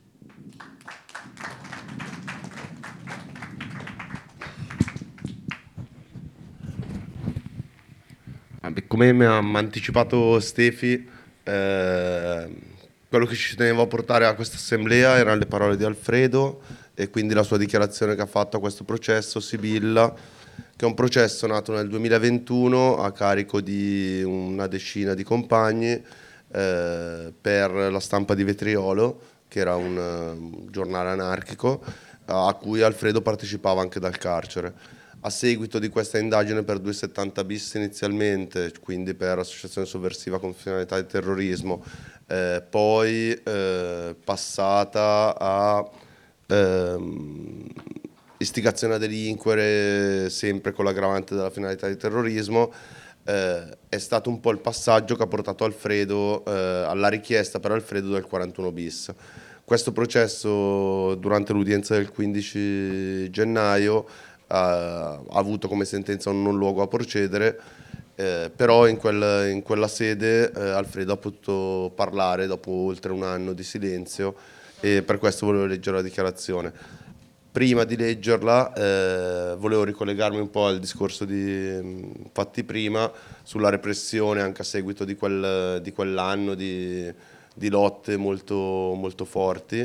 Come mi ha anticipato Stefi, quello che ci tenevo a portare a questa assemblea erano le parole di Alfredo e quindi la sua dichiarazione che ha fatto a questo processo Sibilla, che è un processo nato nel 2021 a carico di una decina di compagni per la Stampa di Vetriolo, che era un giornale anarchico a cui Alfredo partecipava anche dal carcere. A seguito di questa indagine per 270 bis inizialmente, quindi per associazione sovversiva con finalità di terrorismo, poi passata a istigazione a delinquere, sempre con l'aggravante della finalità di terrorismo, è stato un po' il passaggio che ha portato Alfredo alla richiesta per Alfredo del 41 bis. Questo processo, durante l'udienza del 15 gennaio, ha avuto come sentenza un non luogo a procedere, però in quella sede Alfredo ha potuto parlare dopo oltre un anno di silenzio, e per questo volevo leggere la dichiarazione. Prima di leggerla volevo ricollegarmi un po' al discorso fatti prima sulla repressione anche a seguito di quell'anno di lotte molto, molto forti,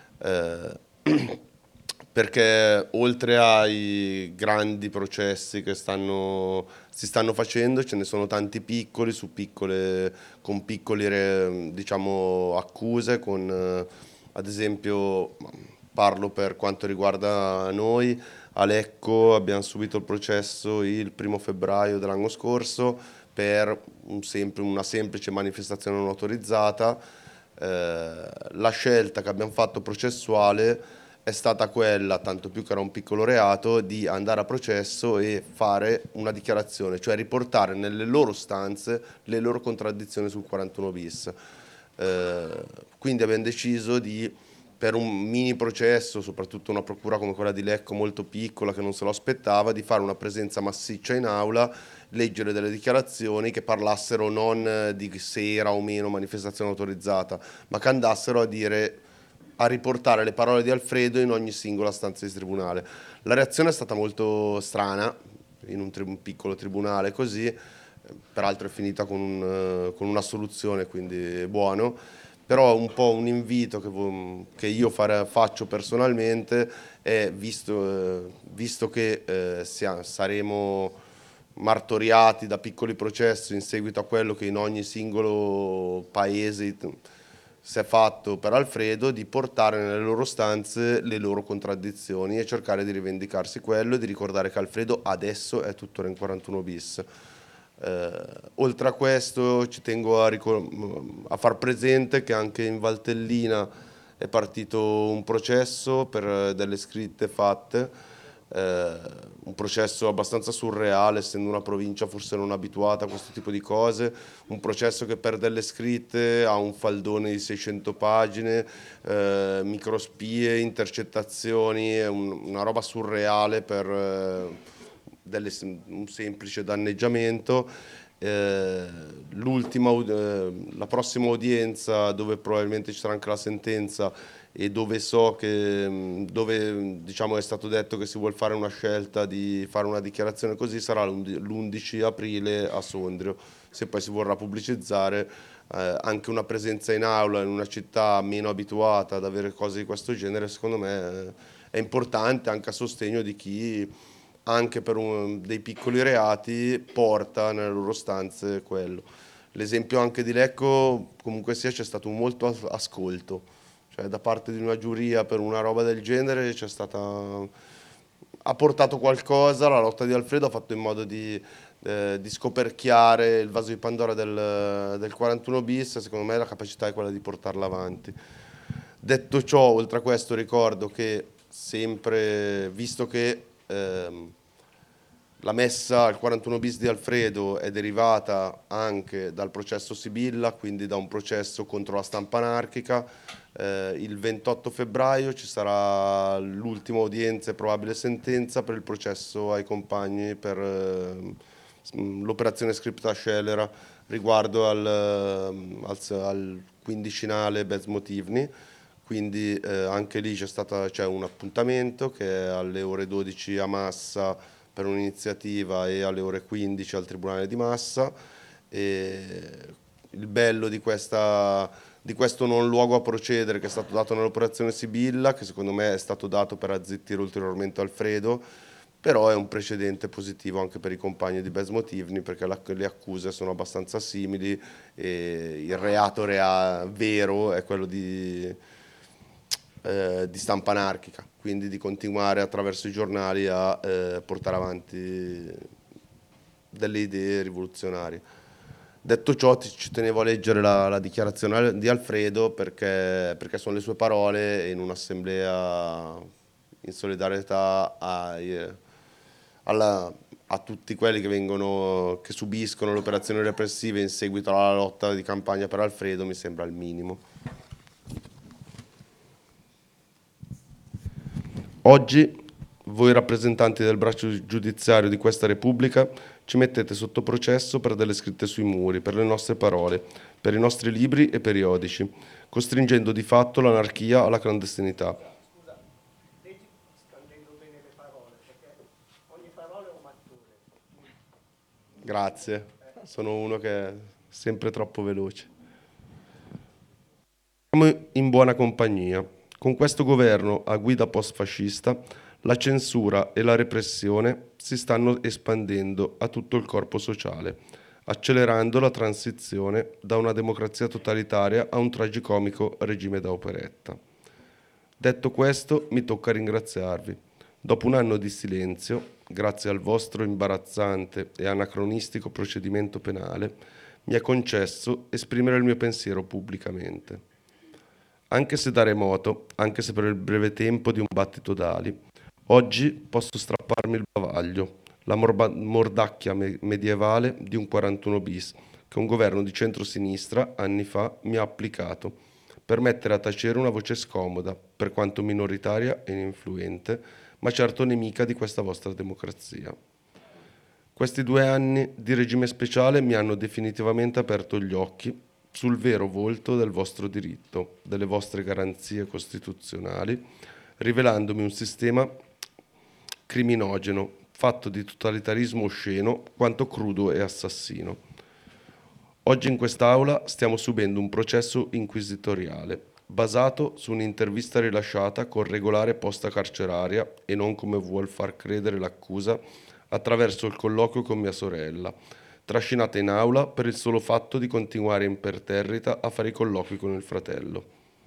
perché oltre ai grandi processi che si stanno facendo, ce ne sono tanti piccoli con piccole diciamo accuse, ad esempio, parlo per quanto riguarda noi, a Lecco abbiamo subito il processo il 1 febbraio dell'anno scorso per una semplice manifestazione non autorizzata. La scelta che abbiamo fatto processuale è stata quella, tanto più che era un piccolo reato, di andare a processo e fare una dichiarazione, cioè riportare nelle loro stanze le loro contraddizioni sul 41 bis. Quindi abbiamo deciso di per un mini processo, soprattutto una procura come quella di Lecco molto piccola che non se lo aspettava, di fare una presenza massiccia in aula, leggere delle dichiarazioni che parlassero non di se era o meno manifestazione autorizzata, ma che andassero a riportare le parole di Alfredo in ogni singola stanza di tribunale. La reazione è stata molto strana, in un piccolo tribunale così, peraltro è finita con un'assoluzione, quindi buono. Però un po' un invito che io faccio personalmente è, visto che saremo martoriati da piccoli processi in seguito a quello che in ogni singolo paese si è fatto per Alfredo, di portare nelle loro stanze le loro contraddizioni e cercare di rivendicarsi quello e di ricordare che Alfredo adesso è tuttora in 41 bis. Oltre a questo ci tengo a far presente che anche in Valtellina è partito un processo per delle scritte fatte, un processo abbastanza surreale, essendo una provincia forse non abituata a questo tipo di cose, un processo che per delle scritte ha un faldone di 600 pagine, microspie, intercettazioni, è una roba surreale per un semplice danneggiamento. La prossima udienza, dove probabilmente ci sarà anche la sentenza e dove diciamo è stato detto che si vuole fare una scelta di fare una dichiarazione così, sarà l'11 aprile a Sondrio. Se poi si vorrà pubblicizzare anche una presenza in aula in una città meno abituata ad avere cose di questo genere, secondo me è importante anche a sostegno di chi anche per dei piccoli reati porta nelle loro stanze quello. L'esempio anche di Lecco, comunque sia, c'è stato molto ascolto, cioè da parte di una giuria per una roba del genere ha portato qualcosa. La lotta di Alfredo ha fatto in modo di scoperchiare il vaso di Pandora del 41 bis, secondo me la capacità è quella di portarla avanti. Detto ciò, oltre a questo ricordo che sempre, visto che la messa al 41 bis di Alfredo è derivata anche dal processo Sibilla, quindi da un processo contro la stampa anarchica, il 28 febbraio ci sarà l'ultima udienza e probabile sentenza per il processo ai compagni per l'operazione scripta scellera riguardo al quindicinale Bezmotivni. Quindi anche lì c'è un appuntamento che è alle ore 12 a Massa per un'iniziativa e alle ore 15 al Tribunale di Massa. E il bello di questo non luogo a procedere che è stato dato nell'operazione Sibilla, che secondo me è stato dato per azzittire ulteriormente Alfredo, però è un precedente positivo anche per i compagni di Bezmotivni, perché le accuse sono abbastanza simili e il reato vero è quello di stampa anarchica, quindi di continuare attraverso i giornali a portare avanti delle idee rivoluzionarie. Detto ciò, ci tenevo a leggere la dichiarazione di Alfredo perché sono le sue parole in un'assemblea in solidarietà a tutti quelli che subiscono le operazioni repressive in seguito alla lotta di campagna per Alfredo. Mi sembra il minimo. Oggi voi rappresentanti del braccio giudiziario di questa Repubblica ci mettete sotto processo per delle scritte sui muri, per le nostre parole, per i nostri libri e periodici, costringendo di fatto l'anarchia alla clandestinità. Scusa, leggi scandendo bene le parole, perché ogni parola è un mattone. Grazie, sono uno che è sempre troppo veloce. Siamo in buona compagnia. Con questo governo a guida post-fascista, la censura e la repressione si stanno espandendo a tutto il corpo sociale, accelerando la transizione da una democrazia totalitaria a un tragicomico regime da operetta. Detto questo, mi tocca ringraziarvi. Dopo un anno di silenzio, grazie al vostro imbarazzante e anacronistico procedimento penale, mi è concesso esprimere il mio pensiero pubblicamente. Anche se da remoto, anche se per il breve tempo di un battito d'ali, oggi posso strapparmi il bavaglio, la mordacchia medievale di un 41 bis che un governo di centrosinistra anni fa mi ha applicato per mettere a tacere una voce scomoda, per quanto minoritaria e ininfluente, ma certo nemica di questa vostra democrazia. Questi 2 anni di regime speciale mi hanno definitivamente aperto gli occhi sul vero volto del vostro diritto, delle vostre garanzie costituzionali, rivelandomi un sistema criminogeno, fatto di totalitarismo osceno, quanto crudo e assassino. Oggi in quest'Aula stiamo subendo un processo inquisitoriale, basato su un'intervista rilasciata con regolare posta carceraria e non come vuol far credere l'accusa attraverso il colloquio con mia sorella, trascinata in aula per il solo fatto di continuare imperterrita a fare i colloqui con il fratello.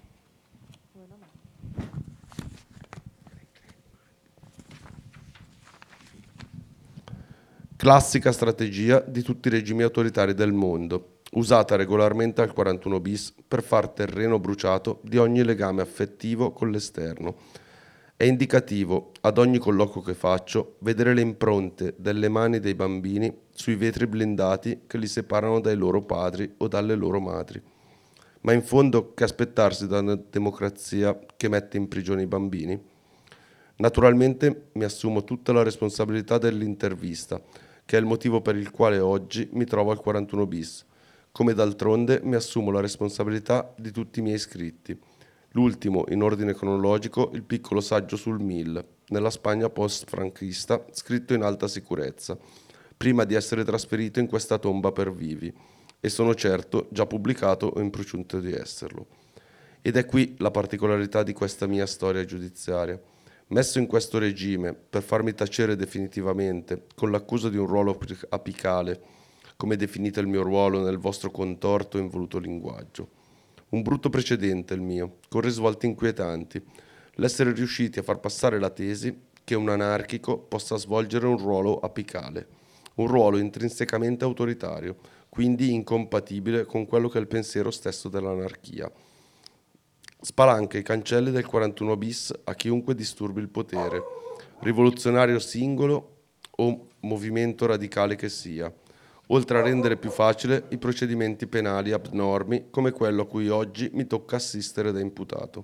Classica strategia di tutti i regimi autoritari del mondo, usata regolarmente al 41 bis per far terreno bruciato di ogni legame affettivo con l'esterno. È indicativo, ad ogni colloquio che faccio, vedere le impronte delle mani dei bambini sui vetri blindati che li separano dai loro padri o dalle loro madri. Ma in fondo che aspettarsi da una democrazia che mette in prigione i bambini? Naturalmente mi assumo tutta la responsabilità dell'intervista, che è il motivo per il quale oggi mi trovo al 41 bis, come d'altronde mi assumo la responsabilità di tutti i miei scritti. L'ultimo, in ordine cronologico, il piccolo saggio sul MIL, nella Spagna post-franchista, scritto in alta sicurezza, prima di essere trasferito in questa tomba per vivi, e sono certo già pubblicato o in procinto di esserlo. Ed è qui la particolarità di questa mia storia giudiziaria. Messo in questo regime per farmi tacere definitivamente con l'accusa di un ruolo apicale, come definite il mio ruolo nel vostro contorto e involuto linguaggio. Un brutto precedente il mio, con risvolti inquietanti, l'essere riusciti a far passare la tesi che un anarchico possa svolgere un ruolo apicale, un ruolo intrinsecamente autoritario, quindi incompatibile con quello che è il pensiero stesso dell'anarchia. Spalanca i cancelli del 41 bis a chiunque disturbi il potere, rivoluzionario singolo o movimento radicale che sia, oltre a rendere più facile i procedimenti penali abnormi come quello a cui oggi mi tocca assistere da imputato.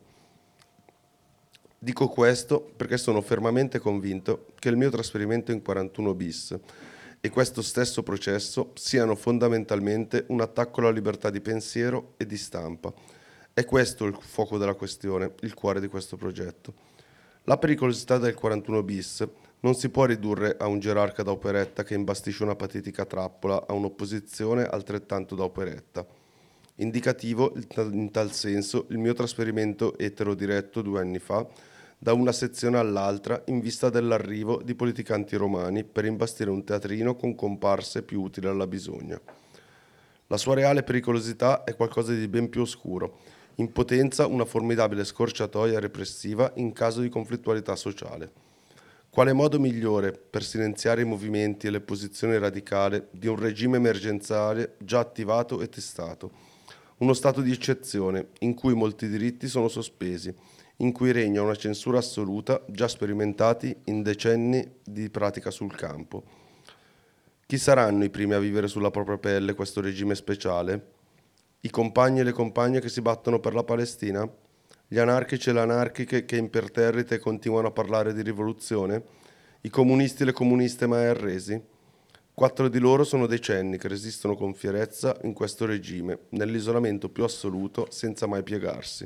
Dico questo perché sono fermamente convinto che il mio trasferimento in 41 bis e questo stesso processo siano fondamentalmente un attacco alla libertà di pensiero e di stampa. È questo il fuoco della questione, il cuore di questo progetto. La pericolosità del 41 bis non si può ridurre a un gerarca da operetta che imbastisce una patetica trappola a un'opposizione altrettanto da operetta. Indicativo, in tal senso, il mio trasferimento etero-diretto 2 anni fa da una sezione all'altra in vista dell'arrivo di politicanti romani per imbastire un teatrino con comparse più utili alla bisogna. La sua reale pericolosità è qualcosa di ben più oscuro, in potenza una formidabile scorciatoia repressiva in caso di conflittualità sociale. Quale modo migliore per silenziare i movimenti e le posizioni radicali di un regime emergenziale già attivato e testato? Uno stato di eccezione in cui molti diritti sono sospesi, in cui regna una censura assoluta già sperimentati in decenni di pratica sul campo. Chi saranno i primi a vivere sulla propria pelle questo regime speciale? I compagni e le compagne che si battono per la Palestina? Gli anarchici e le anarchiche che imperterrite continuano a parlare di rivoluzione? I comunisti e le comuniste mai arresi? 4 di loro sono decenni che resistono con fierezza in questo regime, nell'isolamento più assoluto, senza mai piegarsi.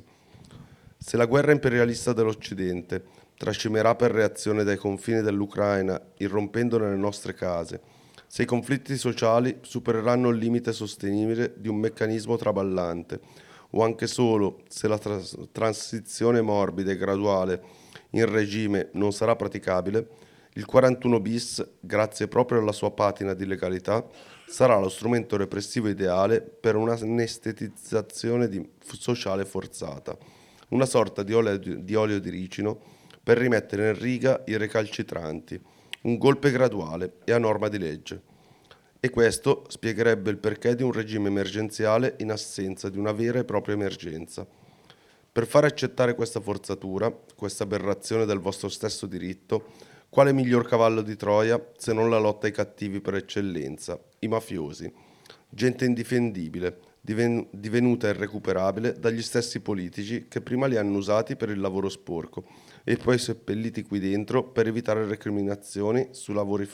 Se la guerra imperialista dell'Occidente trascimerà per reazione dai confini dell'Ucraina, irrompendo nelle nostre case, se i conflitti sociali supereranno il limite sostenibile di un meccanismo traballante, o anche solo se la transizione morbida e graduale in regime non sarà praticabile, il 41 bis, grazie proprio alla sua patina di legalità, sarà lo strumento repressivo ideale per un'anestetizzazione sociale forzata, una sorta di olio di ricino per rimettere in riga i recalcitranti, un golpe graduale e a norma di legge. E questo spiegherebbe il perché di un regime emergenziale in assenza di una vera e propria emergenza. Per fare accettare questa forzatura, questa aberrazione del vostro stesso diritto, quale miglior cavallo di Troia se non la lotta ai cattivi per eccellenza, i mafiosi, gente indifendibile, divenuta irrecuperabile dagli stessi politici che prima li hanno usati per il lavoro sporco e poi seppelliti qui dentro per evitare recriminazioni su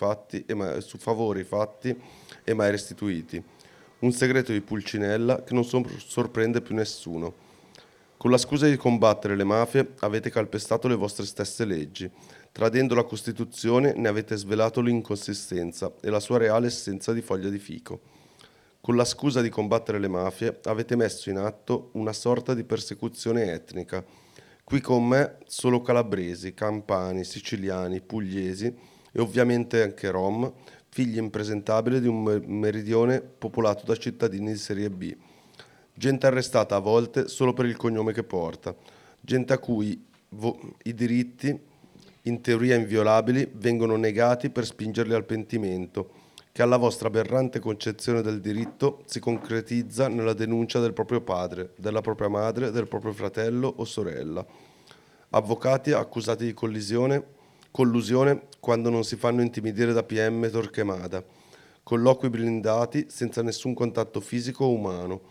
favori fatti e mai restituiti. Un segreto di Pulcinella che non sorprende più nessuno. Con la scusa di combattere le mafie avete calpestato le vostre stesse leggi. Tradendo la Costituzione ne avete svelato l'inconsistenza e la sua reale essenza di foglia di fico. Con la scusa di combattere le mafie avete messo in atto una sorta di persecuzione etnica. Qui con me solo calabresi, campani, siciliani, pugliesi e ovviamente anche rom, figli impresentabili di un meridione popolato da cittadini di serie B. Gente arrestata a volte solo per il cognome che porta. Gente a cui i diritti, in teoria inviolabili, vengono negati per spingerli al pentimento, che alla vostra aberrante concezione del diritto si concretizza nella denuncia del proprio padre, della propria madre, del proprio fratello o sorella. Avvocati accusati di collusione quando non si fanno intimidire da PM e Torquemada. Colloqui blindati senza nessun contatto fisico o umano.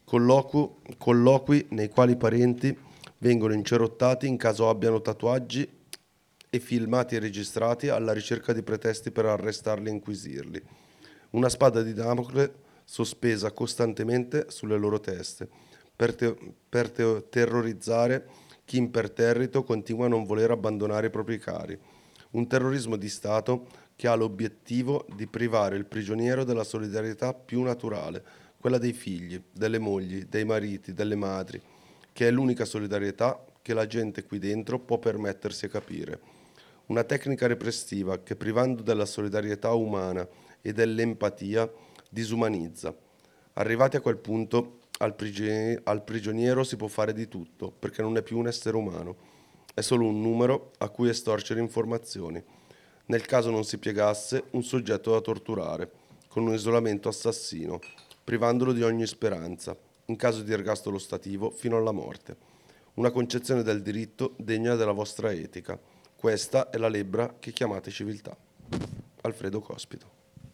Colloqui nei quali i parenti vengono incerottati in caso abbiano tatuaggi e filmati e registrati alla ricerca di pretesti per arrestarli e inquisirli. Una spada di Damocle sospesa costantemente sulle loro teste per terrorizzare chi imperterrito continua a non voler abbandonare i propri cari. Un terrorismo di Stato che ha l'obiettivo di privare il prigioniero della solidarietà più naturale, quella dei figli, delle mogli, dei mariti, delle madri, che è l'unica solidarietà che la gente qui dentro può permettersi a capire. Una tecnica repressiva che, privando della solidarietà umana e dell'empatia, disumanizza. Arrivati a quel punto, al prigioniero si può fare di tutto, perché non è più un essere umano. È solo un numero a cui estorcere informazioni. Nel caso non si piegasse, un soggetto da torturare, con un isolamento assassino, privandolo di ogni speranza, in caso di ergastolo stativo fino alla morte. Una concezione del diritto degna della vostra etica. Questa è la lebbra che chiamate civiltà. Alfredo Cospito.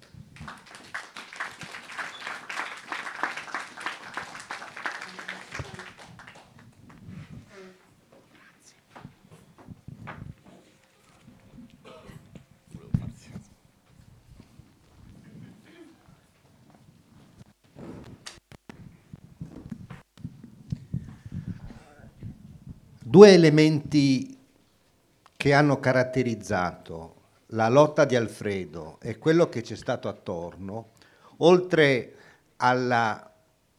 Due elementi che hanno caratterizzato la lotta di Alfredo e quello che c'è stato attorno, oltre alla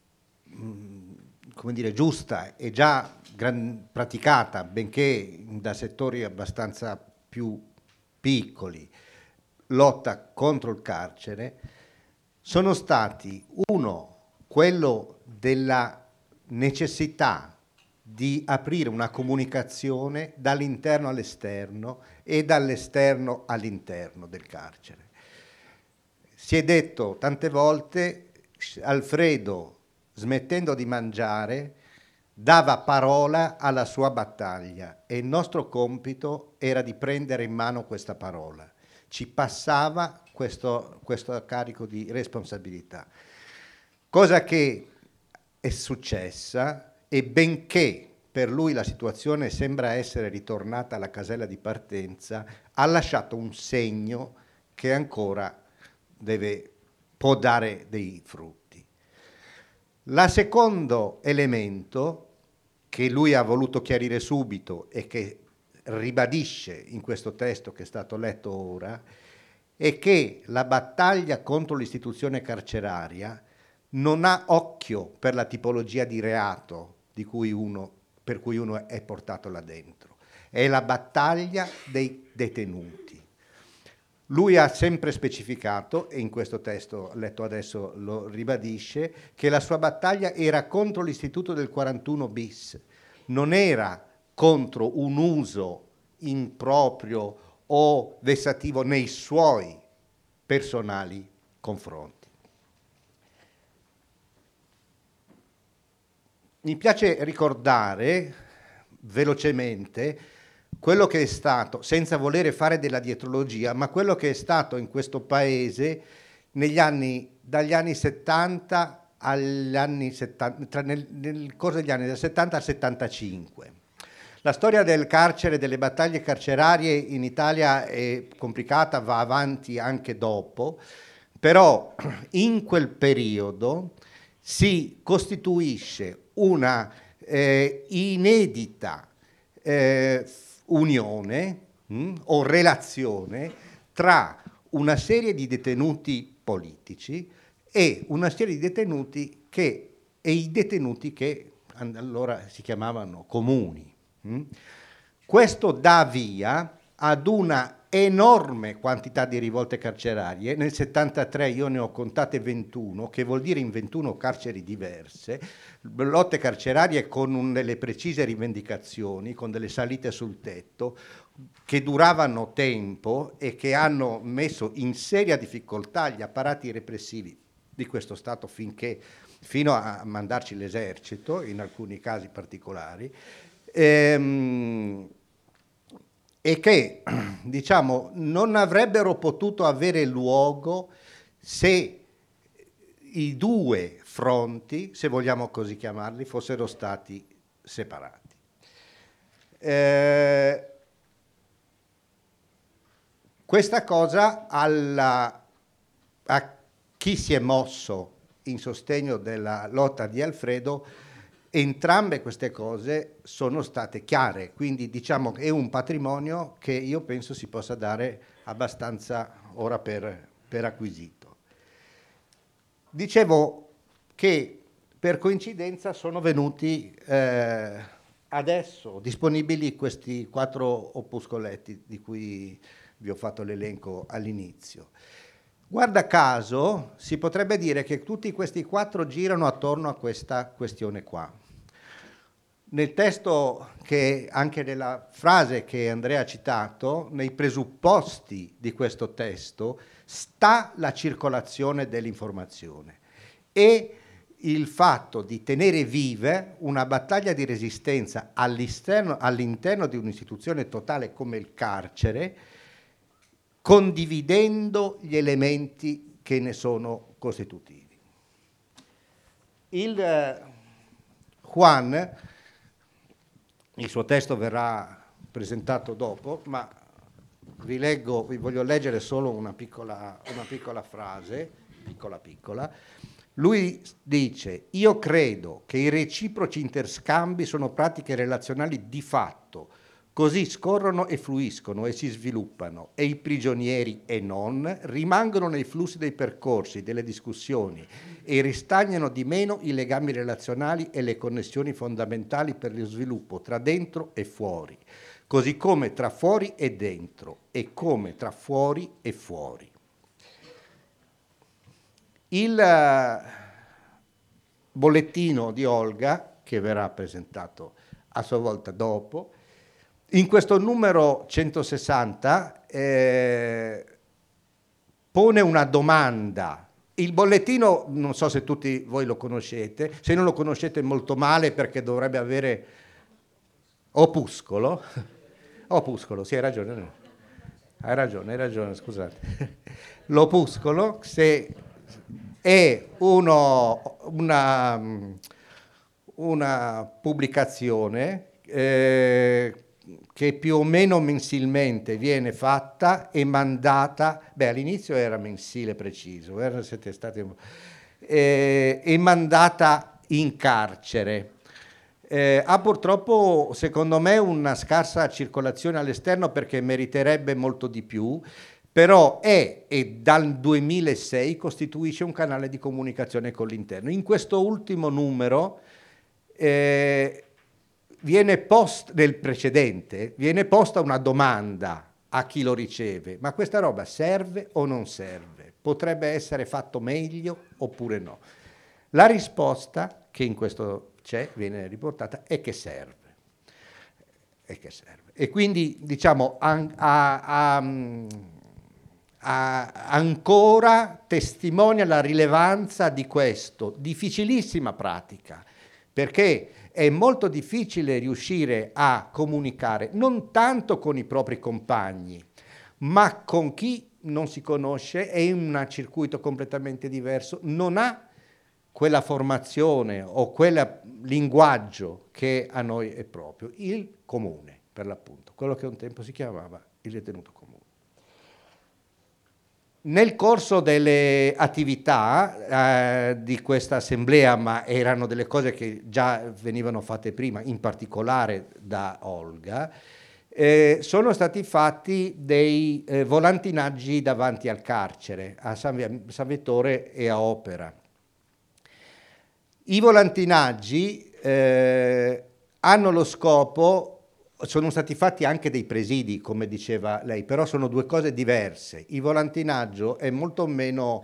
come dire, giusta e già praticata, benché da settori abbastanza più piccoli, lotta contro il carcere, sono stati, uno, quello della necessità di aprire una comunicazione dall'interno all'esterno e dall'esterno all'interno del carcere. Si è detto tante volte, Alfredo, smettendo di mangiare, dava parola alla sua battaglia e il nostro compito era di prendere in mano questa parola. Ci passava questo carico di responsabilità. Cosa che è successa, e benché per lui la situazione sembra essere ritornata alla casella di partenza, ha lasciato un segno che ancora può dare dei frutti. Il secondo elemento che lui ha voluto chiarire subito e che ribadisce in questo testo che è stato letto ora è che la battaglia contro l'istituzione carceraria non ha occhio per la tipologia di reato per cui uno è portato là dentro. È la battaglia dei detenuti. Lui ha sempre specificato, e in questo testo letto adesso lo ribadisce, che la sua battaglia era contro l'istituto del 41 bis, non era contro un uso improprio o vessativo nei suoi personali confronti. Mi piace ricordare velocemente quello che è stato, senza volere fare della dietrologia, ma quello che è stato in questo paese dagli anni 70 nel corso degli anni del 70 al 75. La storia del carcere, delle battaglie carcerarie in Italia è complicata, va avanti anche dopo, però in quel periodo si costituisce una inedita unione o relazione tra una serie di detenuti politici e una serie di detenuti i detenuti che allora si chiamavano comuni. Questo dà via ad una enorme quantità di rivolte carcerarie. Nel 73 io ne ho contate 21, che vuol dire in 21 carceri diverse, lotte carcerarie con delle precise rivendicazioni, con delle salite sul tetto, che duravano tempo e che hanno messo in seria difficoltà gli apparati repressivi di questo Stato fino a mandarci l'esercito, in alcuni casi particolari, e che, diciamo, non avrebbero potuto avere luogo se i due fronti, se vogliamo così chiamarli, fossero stati separati. Questa cosa a chi si è mosso in sostegno della lotta di Alfredo, entrambe queste cose sono state chiare, quindi diciamo che è un patrimonio che io penso si possa dare abbastanza ora per acquisito. Dicevo che per coincidenza sono venuti adesso disponibili questi 4 opuscoletti di cui vi ho fatto l'elenco all'inizio. Guarda caso, si potrebbe dire che tutti questi 4 girano attorno a questa questione qua. Nel testo, che anche nella frase che Andrea ha citato, nei presupposti di questo testo, sta la circolazione dell'informazione e il fatto di tenere vive una battaglia di resistenza all'interno di un'istituzione totale come il carcere, condividendo gli elementi che ne sono costitutivi. Juan, il suo testo verrà presentato dopo, ma vi voglio leggere solo una piccola frase, piccola. Lui dice: io credo che i reciproci interscambi sono pratiche relazionali di fatto, così scorrono e fluiscono e si sviluppano, e i prigionieri e non rimangono nei flussi dei percorsi, delle discussioni, e ristagnano di meno i legami relazionali e le connessioni fondamentali per lo sviluppo tra dentro e fuori, così come tra fuori e dentro, e come tra fuori e fuori. Il bollettino di Olga, che verrà presentato a sua volta dopo, in questo numero 160 pone una domanda. Il bollettino, non so se tutti voi lo conoscete, se non lo conoscete molto male perché dovrebbe avere opuscolo, sì, hai ragione, scusate. L'opuscolo, se è una pubblicazione che più o meno mensilmente viene fatta e mandata, all'inizio era mensile preciso, siete stati, e mandata in carcere. Ha purtroppo, secondo me, una scarsa circolazione all'esterno perché meriterebbe molto di più, però e dal 2006 costituisce un canale di comunicazione con l'interno. In questo ultimo numero nel precedente viene posta una domanda a chi lo riceve: ma questa roba serve o non serve? Potrebbe essere fatto meglio oppure no? La risposta, che in questo viene riportata, è che serve. E quindi, diciamo, ancora testimonia la rilevanza di questo difficilissima pratica, perché è molto difficile riuscire a comunicare non tanto con i propri compagni, ma con chi non si conosce, è in un circuito completamente diverso, non ha quella formazione o quel linguaggio che a noi è proprio, il comune, per l'appunto, quello che un tempo si chiamava il detenuto comune. Nel corso delle attività di questa assemblea, ma erano delle cose che già venivano fatte prima, in particolare da Olga, sono stati fatti dei volantinaggi davanti al carcere, a San Vittore e a Opera. I volantinaggi hanno lo scopo, sono stati fatti anche dei presidi, come diceva lei, però sono due cose diverse. Il volantinaggio è molto meno,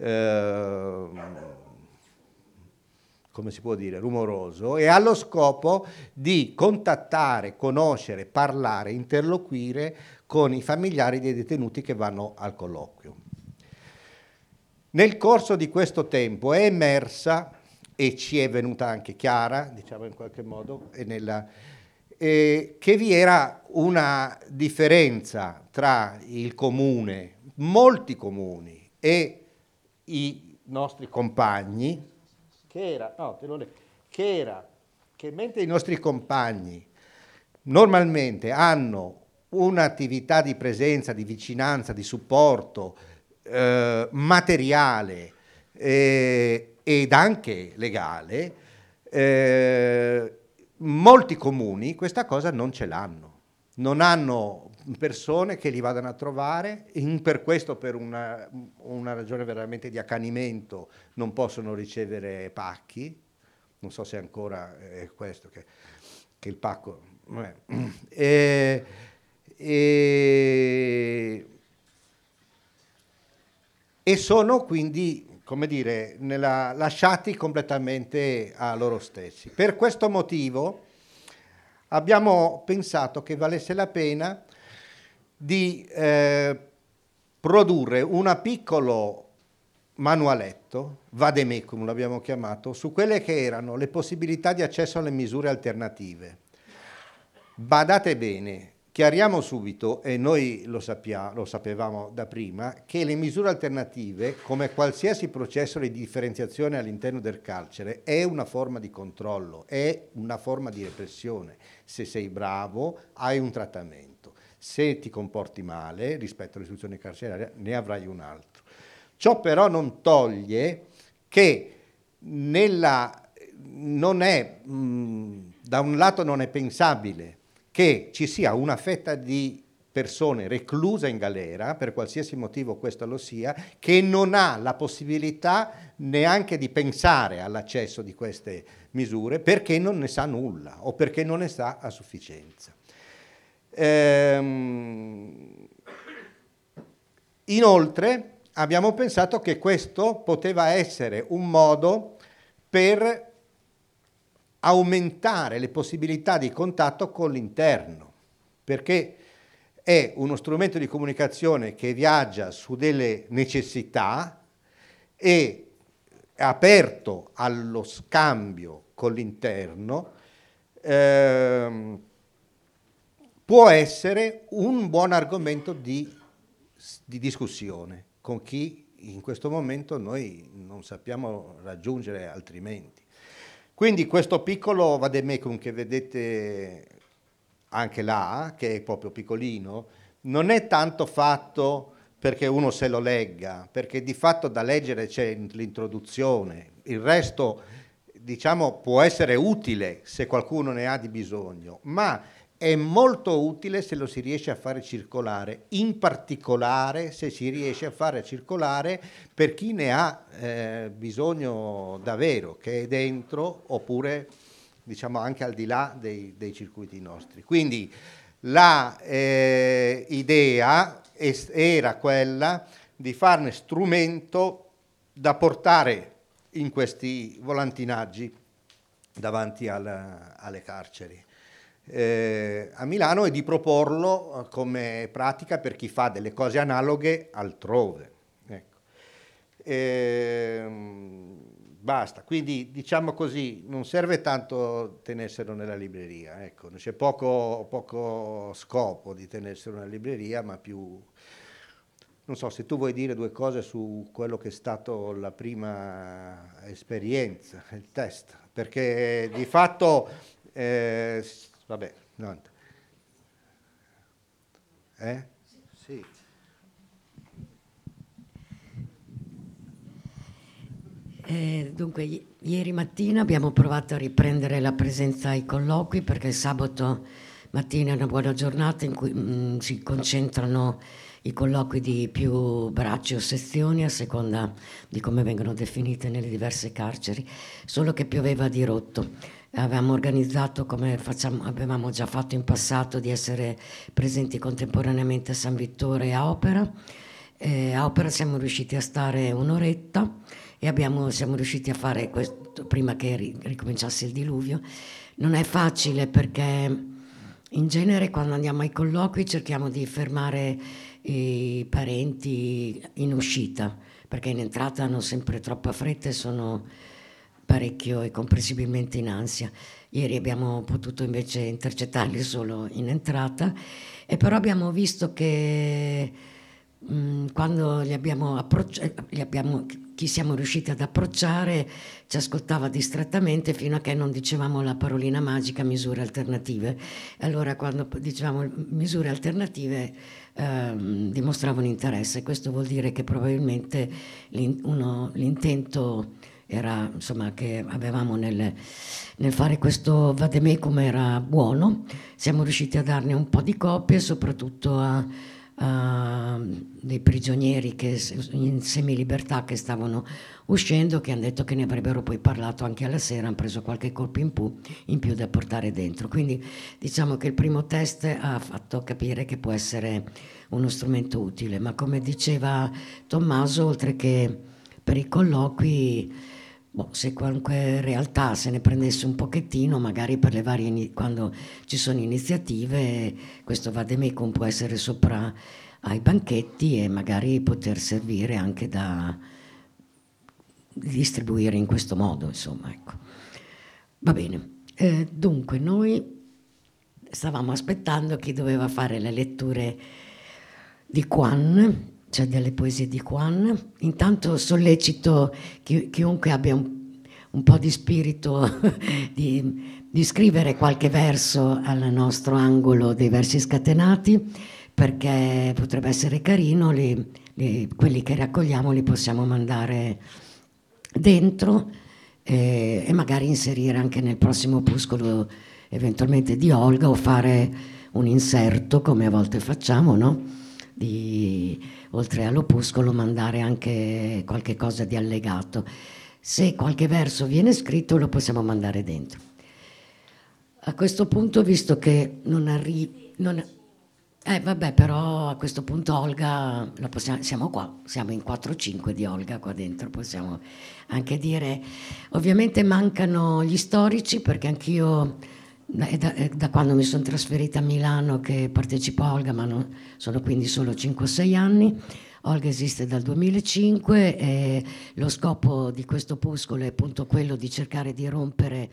come si può dire, rumoroso, e ha lo scopo di contattare, conoscere, parlare, interloquire con i familiari dei detenuti che vanno al colloquio. Nel corso di questo tempo è emersa, e ci è venuta anche chiara, diciamo in qualche modo, che vi era una differenza tra il comune, molti comuni, e i nostri compagni, che mentre i nostri compagni normalmente hanno un'attività di presenza, di vicinanza, di supporto materiale ed anche legale, molti comuni questa cosa non ce l'hanno, non hanno persone che li vadano a trovare, per questo, per una ragione veramente di accanimento, non possono ricevere pacchi, non so se ancora è questo che il pacco... E sono quindi, come dire, lasciati completamente a loro stessi. Per questo motivo abbiamo pensato che valesse la pena di produrre un piccolo manualetto, vademecum l'abbiamo chiamato, su quelle che erano le possibilità di accesso alle misure alternative. Badate bene, chiariamo subito, e noi lo sapevamo da prima, che le misure alternative, come qualsiasi processo di differenziazione all'interno del carcere, è una forma di controllo, è una forma di repressione. Se sei bravo, hai un trattamento. Se ti comporti male rispetto all'istituzione carceraria, ne avrai un altro. Ciò però non toglie che da un lato non è pensabile che ci sia una fetta di persone recluse in galera, per qualsiasi motivo questo lo sia, che non ha la possibilità neanche di pensare all'accesso di queste misure perché non ne sa nulla o perché non ne sa a sufficienza. Inoltre abbiamo pensato che questo poteva essere un modo per aumentare le possibilità di contatto con l'interno, perché è uno strumento di comunicazione che viaggia su delle necessità e è aperto allo scambio con l'interno, può essere un buon argomento di discussione con chi in questo momento noi non sappiamo raggiungere altrimenti. Quindi questo piccolo vademecum che vedete anche là, che è proprio piccolino, non è tanto fatto perché uno se lo legga, perché di fatto da leggere c'è l'introduzione, il resto diciamo può essere utile se qualcuno ne ha di bisogno, ma è molto utile se lo si riesce a fare circolare, in particolare se si riesce a fare circolare per chi ne ha bisogno davvero, che è dentro oppure diciamo anche al di là dei circuiti nostri. Quindi l'idea era quella di farne strumento da portare in questi volantinaggi davanti alle carceri a Milano e di proporlo come pratica per chi fa delle cose analoghe altrove. Ecco. Basta, quindi diciamo così, non serve tanto tenerselo nella libreria, ecco. C'è poco scopo di tenerselo nella libreria, ma più Non so se tu vuoi dire due cose su quello che è stato la prima esperienza, il test, perché di fatto, vabbè, no. Sì. Dunque, ieri mattina abbiamo provato a riprendere la presenza ai colloqui, perché sabato mattina è una buona giornata in cui si concentrano i colloqui di più bracci o sezioni a seconda di come vengono definite nelle diverse carceri, solo che pioveva a dirotto. Avevamo organizzato, come avevamo già fatto in passato, di essere presenti contemporaneamente a San Vittore e a Opera. A Opera siamo riusciti a stare un'oretta e siamo riusciti a fare questo prima che ricominciasse il diluvio. Non è facile perché in genere quando andiamo ai colloqui cerchiamo di fermare i parenti in uscita, perché in entrata hanno sempre troppa fretta e sono parecchio e comprensibilmente in ansia. Ieri abbiamo potuto invece intercettarli solo in entrata, e però abbiamo visto che quando chi siamo riusciti ad approcciare ci ascoltava distrattamente fino a che non dicevamo la parolina magica misure alternative. Allora quando dicevamo misure alternative dimostravano interesse. Questo vuol dire che probabilmente l'intento era, insomma, che avevamo nel fare questo vademecum era buono. Siamo riusciti a darne un po' di copie, soprattutto a dei prigionieri in semilibertà che stavano uscendo, che hanno detto che ne avrebbero poi parlato anche alla sera, hanno preso qualche colpo in più da portare dentro. Quindi diciamo che il primo test ha fatto capire che può essere uno strumento utile, ma come diceva Tommaso, oltre che per i colloqui, se qualunque realtà se ne prendesse un pochettino, magari per le varie quando ci sono iniziative, questo vademecum può essere sopra ai banchetti e magari poter servire anche da distribuire in questo modo, insomma, ecco. Va bene. Dunque noi stavamo aspettando chi doveva fare le letture di Quan, cioè delle poesie di Quan. Intanto sollecito chiunque abbia un po' di spirito di scrivere qualche verso al nostro angolo dei versi scatenati, perché potrebbe essere carino. Quelli che raccogliamo li possiamo mandare dentro e magari inserire anche nel prossimo opuscolo eventualmente di Olga, o fare un inserto come a volte facciamo, no? Oltre all'opuscolo mandare anche qualche cosa di allegato. Se qualche verso viene scritto lo possiamo mandare dentro. A questo punto, visto che vabbè, però a questo punto Olga, siamo qua, siamo in 4-5 di Olga qua dentro, possiamo anche dire. Ovviamente mancano gli storici, perché anch'io è da quando mi sono trasferita a Milano che partecipo a Olga, ma sono quindi solo 5-6 anni. Olga esiste dal 2005 e lo scopo di questo opuscolo è appunto quello di cercare di rompere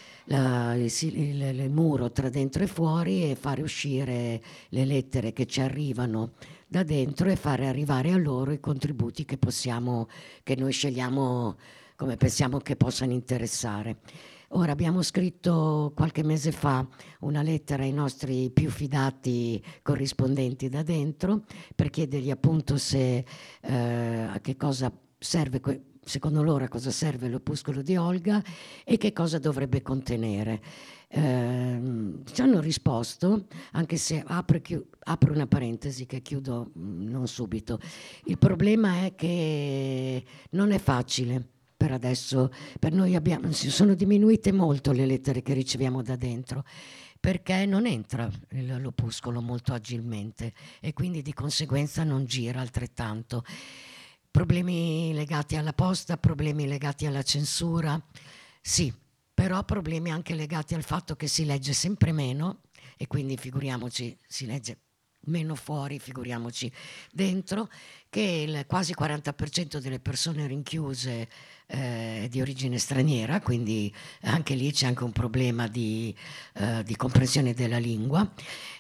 il muro tra dentro e fuori e fare uscire le lettere che ci arrivano da dentro e fare arrivare a loro i contributi che noi scegliamo come pensiamo che possano interessare. Ora abbiamo scritto qualche mese fa una lettera ai nostri più fidati corrispondenti da dentro per chiedergli appunto a che cosa serve, secondo loro a cosa serve l'opuscolo di Olga e che cosa dovrebbe contenere. Ci hanno risposto, anche se apro una parentesi che chiudo non subito. Il problema è che non è facile. Per adesso, per noi si sono diminuite molto le lettere che riceviamo da dentro, perché non entra l'opuscolo molto agilmente e quindi di conseguenza non gira altrettanto. Problemi legati alla posta, problemi legati alla censura, sì, però problemi anche legati al fatto che si legge sempre meno e quindi figuriamoci, si legge meno fuori, figuriamoci dentro, che il quasi 40% delle persone rinchiuse è di origine straniera, quindi anche lì c'è anche un problema di comprensione della lingua,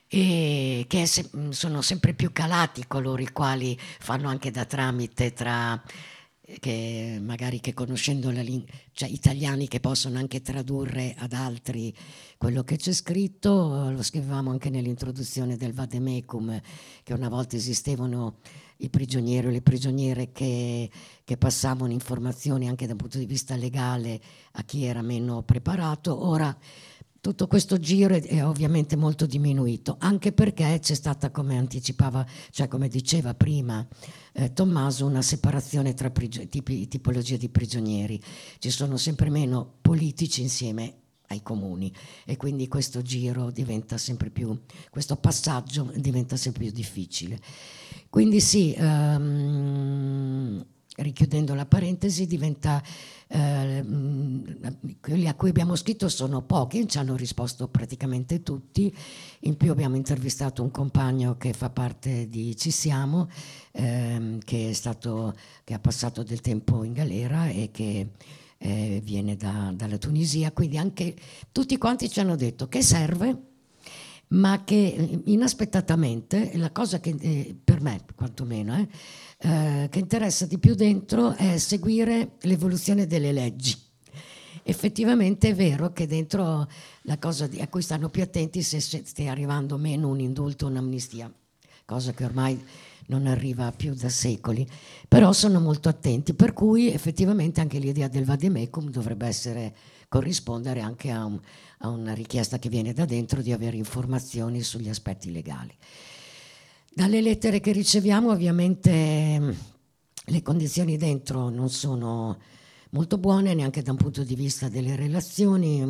e che sono sempre più calati coloro i quali fanno anche da tramite tra che magari che conoscendo la lingua, cioè italiani che possono anche tradurre ad altri quello che c'è scritto. Lo scrivevamo anche nell'introduzione del vademecum, che una volta esistevano i prigionieri o le prigioniere che passavano informazioni anche dal punto di vista legale a chi era meno preparato. Ora tutto questo giro è ovviamente molto diminuito, anche perché c'è stata, come anticipava, cioè come diceva prima Tommaso, una separazione tra tipologie di prigionieri. Ci sono sempre meno politici insieme ai comuni e quindi questo giro diventa sempre più, questo passaggio diventa sempre più difficile. Quindi sì, richiudendo la parentesi, diventa quelli a cui abbiamo scritto sono pochi, ci hanno risposto praticamente tutti. In più abbiamo intervistato un compagno che fa parte di Ci Siamo, che ha passato del tempo in galera e che viene dalla Tunisia, quindi anche tutti quanti ci hanno detto che serve, ma che inaspettatamente la cosa che per me quantomeno che interessa di più dentro è seguire l'evoluzione delle leggi. Effettivamente è vero che dentro la cosa a cui stanno più attenti se stia arrivando o meno un indulto o un'amnistia, cosa che ormai non arriva più da secoli, però sono molto attenti, per cui effettivamente anche l'idea del vademecum dovrebbe corrispondere anche a una richiesta che viene da dentro di avere informazioni sugli aspetti legali. Dalle lettere che riceviamo ovviamente le condizioni dentro non sono molto buone neanche da un punto di vista delle relazioni,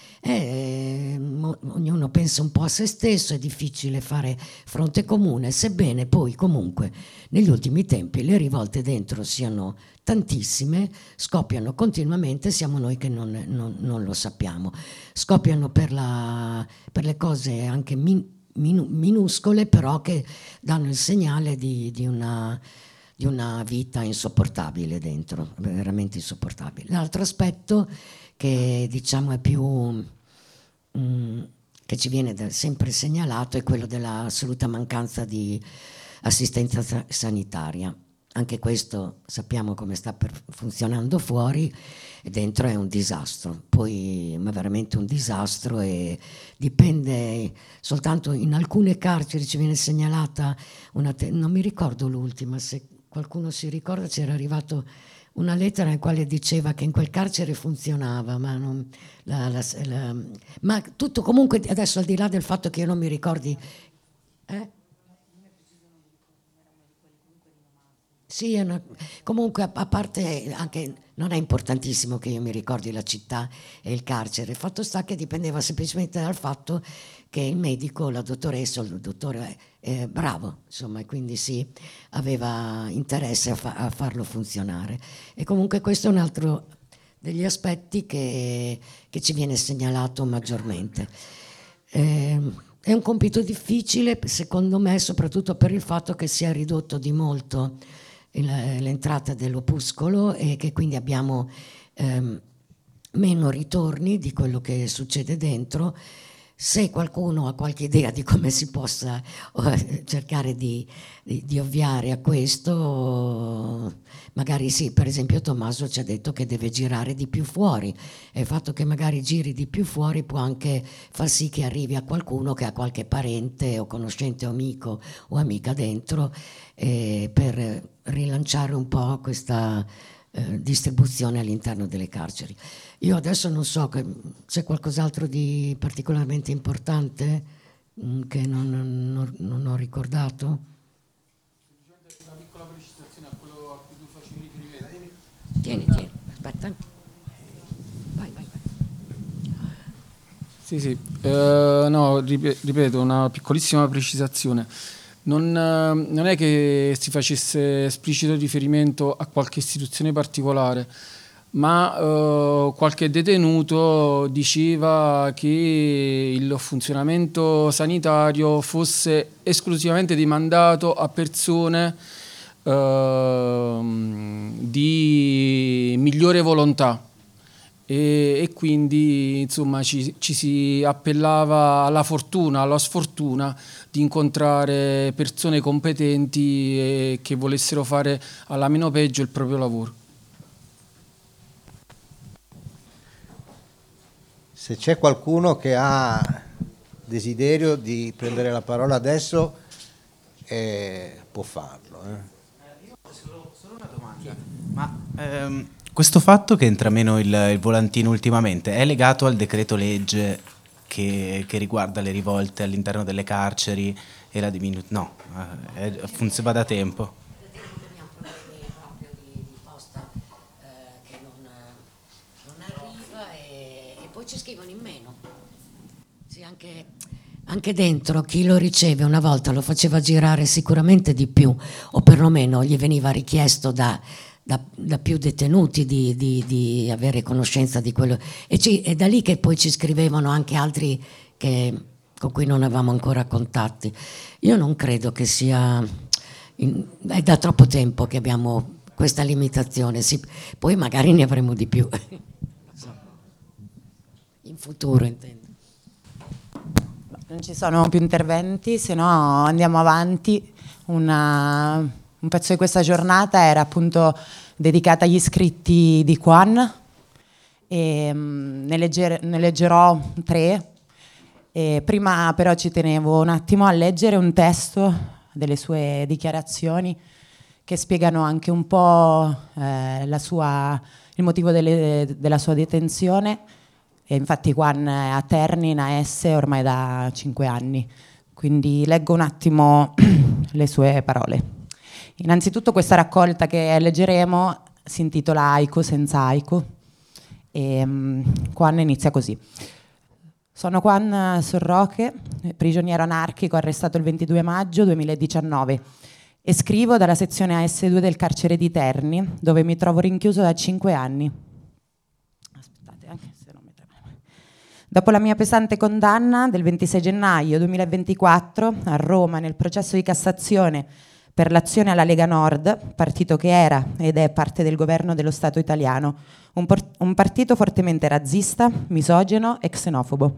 ognuno pensa un po' a se stesso, è difficile fare fronte comune, sebbene poi comunque negli ultimi tempi le rivolte dentro siano tantissime, scoppiano continuamente, siamo noi che non lo sappiamo, scoppiano per le cose anche minuscole, però che danno il segnale di una vita insopportabile dentro, veramente insopportabile. L'altro aspetto che diciamo è più che ci viene sempre segnalato è quello dell'assoluta mancanza di assistenza sanitaria. Anche questo sappiamo come sta funzionando fuori e dentro è un disastro, poi ma veramente un disastro, e dipende soltanto in alcune carceri ci viene segnalata non mi ricordo l'ultima, se qualcuno si ricorda, c'era arrivato una lettera nella quale diceva che in quel carcere funzionava, ma tutto comunque adesso, al di là del fatto che io non mi ricordi sì, comunque a parte anche non è importantissimo che io mi ricordi la città e il carcere, il fatto sta che dipendeva semplicemente dal fatto che il medico, la dottoressa, il dottore è bravo, insomma, e quindi sì, aveva interesse a farlo funzionare. E comunque questo è un altro degli aspetti che ci viene segnalato maggiormente. È un compito difficile, secondo me, soprattutto per il fatto che si è ridotto di molto l'entrata dell'opuscolo e che quindi abbiamo meno ritorni di quello che succede dentro. Se qualcuno ha qualche idea di come si possa cercare di ovviare a questo, magari sì, per esempio Tommaso ci ha detto che deve girare di più fuori, e il fatto che magari giri di più fuori può anche far sì che arrivi a qualcuno che ha qualche parente o conoscente o amico o amica dentro, per rilanciare un po' questa distribuzione all'interno delle carceri. Io adesso non so che c'è qualcos'altro di particolarmente importante che non ho ricordato. Una piccola precisazione a quello a cui tu facevi riferimento. Tieni, aspetta. Vai. Sì. No, ripeto, una piccolissima precisazione. Non è che si facesse esplicito riferimento a qualche istituzione particolare, ma qualche detenuto diceva che il funzionamento sanitario fosse esclusivamente demandato a persone di migliore volontà, e quindi insomma ci si appellava alla fortuna, alla sfortuna di incontrare persone competenti e che volessero fare alla meno peggio il proprio lavoro. Se c'è qualcuno che ha desiderio di prendere la parola adesso, può farlo. Io ho solo una domanda. Ma questo fatto che entra meno il volantino ultimamente è legato al decreto legge che riguarda le rivolte all'interno delle carceri e la diminuzione? No, funziona da tempo. Abbiamo problemi proprio di posta che non arriva e poi ci scrivono in meno. Sì, anche dentro chi lo riceve una volta lo faceva girare sicuramente di più, o perlomeno gli veniva richiesto da più detenuti di avere conoscenza di quello, e da lì che poi ci scrivevano anche altri con cui non avevamo ancora contatti. Io non credo che sia è da troppo tempo che abbiamo questa limitazione, poi magari ne avremo di più in futuro, intendo. Non ci sono più interventi, se no andiamo avanti. Un pezzo di questa giornata era appunto dedicata agli iscritti di Quan e ne leggerò 3. Prima però ci tenevo un attimo a leggere un testo delle sue dichiarazioni che spiegano anche un po' il motivo della sua detenzione. E infatti Quan è a Terni, in AS, ormai da 5 anni. Quindi leggo un attimo le sue parole. Innanzitutto questa raccolta che leggeremo si intitola Aico senza Aico e Quan inizia così. Sono Quan Sorroche, prigioniero anarchico arrestato il 22 maggio 2019 e scrivo dalla sezione AS2 del carcere di Terni, dove mi trovo rinchiuso da 5 anni. Aspettate, anche se non mi trovo. Dopo la mia pesante condanna del 26 gennaio 2024 a Roma nel processo di Cassazione per l'azione alla Lega Nord, partito che era ed è parte del governo dello Stato italiano, un partito fortemente razzista, misogino e xenofobo.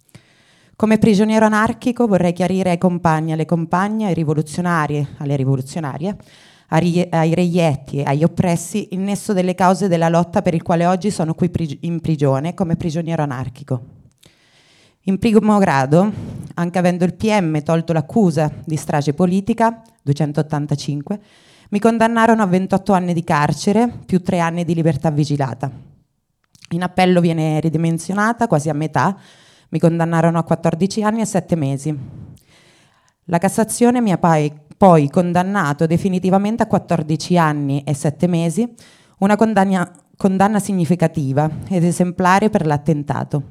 Come prigioniero anarchico vorrei chiarire ai compagni, alle compagne, ai rivoluzionari, alle rivoluzionarie, ai reietti e agli oppressi il nesso delle cause della lotta per il quale oggi sono qui in prigione come prigioniero anarchico. In primo grado, anche avendo il PM tolto l'accusa di strage politica, 285, mi condannarono a 28 anni di carcere più 3 anni di libertà vigilata. In appello viene ridimensionata quasi a metà, mi condannarono a 14 anni e 7 mesi. La Cassazione mi ha poi condannato definitivamente a 14 anni e 7 mesi, una condanna significativa ed esemplare per l'attentato.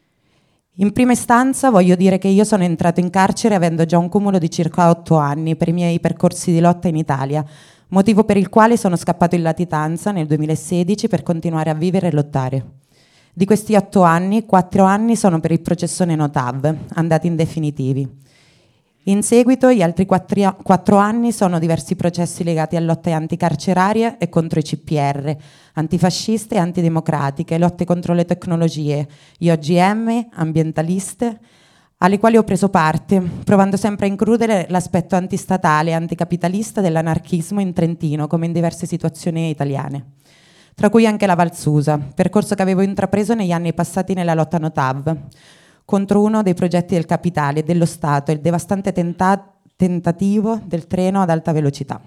In prima istanza voglio dire che io sono entrato in carcere avendo già un cumulo di circa 8 anni per i miei percorsi di lotta in Italia, motivo per il quale sono scappato in latitanza nel 2016 per continuare a vivere e lottare. Di questi 8 anni, 4 anni sono per il processone Notav, andati in definitivi. In seguito gli altri 4 anni sono diversi processi legati a lotte anticarcerarie e contro i CPR, antifasciste e antidemocratiche, lotte contro le tecnologie, gli OGM, ambientaliste, alle quali ho preso parte, provando sempre a includere l'aspetto antistatale e anticapitalista dell'anarchismo in Trentino, come in diverse situazioni italiane, tra cui anche la Valsusa, percorso che avevo intrapreso negli anni passati nella lotta Notav, contro uno dei progetti del capitale e dello Stato, il devastante tentativo del treno ad alta velocità.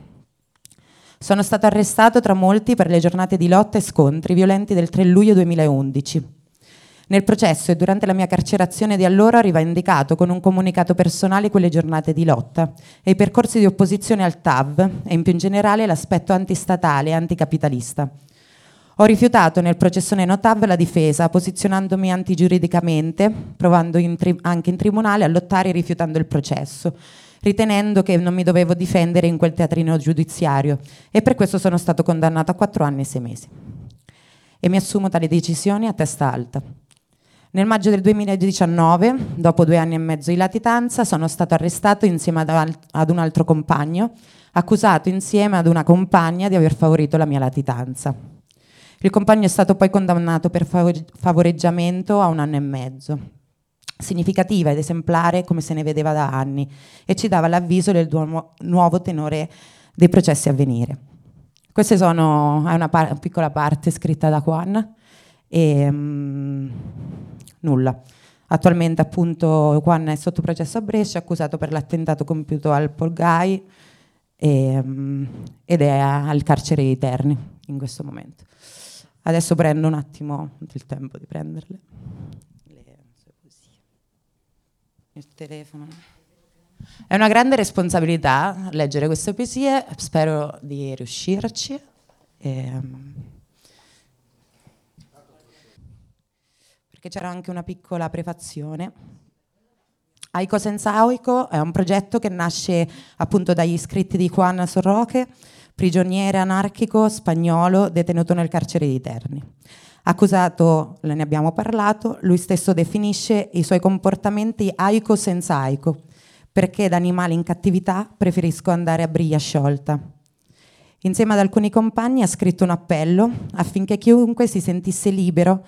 Sono stato arrestato tra molti per le giornate di lotta e scontri violenti del 3 luglio 2011. Nel processo e durante la mia carcerazione di allora ho rivendicato con un comunicato personale quelle giornate di lotta e i percorsi di opposizione al TAV e in più in generale l'aspetto antistatale e anticapitalista. Ho rifiutato nel processone Notav la difesa, posizionandomi antigiuridicamente, provando anche in tribunale a lottare rifiutando il processo, ritenendo che non mi dovevo difendere in quel teatrino giudiziario e per questo sono stato condannato a 4 anni e 6 mesi. E mi assumo tali decisioni a testa alta. Nel maggio del 2019, dopo 2 anni e mezzo di latitanza, sono stato arrestato insieme ad un altro compagno, accusato insieme ad una compagna di aver favorito la mia latitanza. Il compagno è stato poi condannato per favoreggiamento a 1 anno e mezzo. Significativa ed esemplare come se ne vedeva da anni, e ci dava l'avviso del nuovo tenore dei processi a venire. Questa è una piccola parte scritta da Juan e nulla. Attualmente appunto Juan è sotto processo a Brescia, accusato per l'attentato compiuto al Polgai ed è al carcere di Terni in questo momento. Adesso prendo un attimo il tempo di prenderle. Il telefono. È una grande responsabilità leggere queste poesie, spero di riuscirci. Perché c'era anche una piccola prefazione. Aiko senza Aiko è un progetto che nasce appunto dagli scritti di Juan Sorroque, prigioniere anarchico spagnolo detenuto nel carcere di Terni. Accusato, ne abbiamo parlato, lui stesso definisce i suoi comportamenti Aiko senza Aiko, perché da animale in cattività preferisco andare a briglia sciolta. Insieme ad alcuni compagni ha scritto un appello affinché chiunque si sentisse libero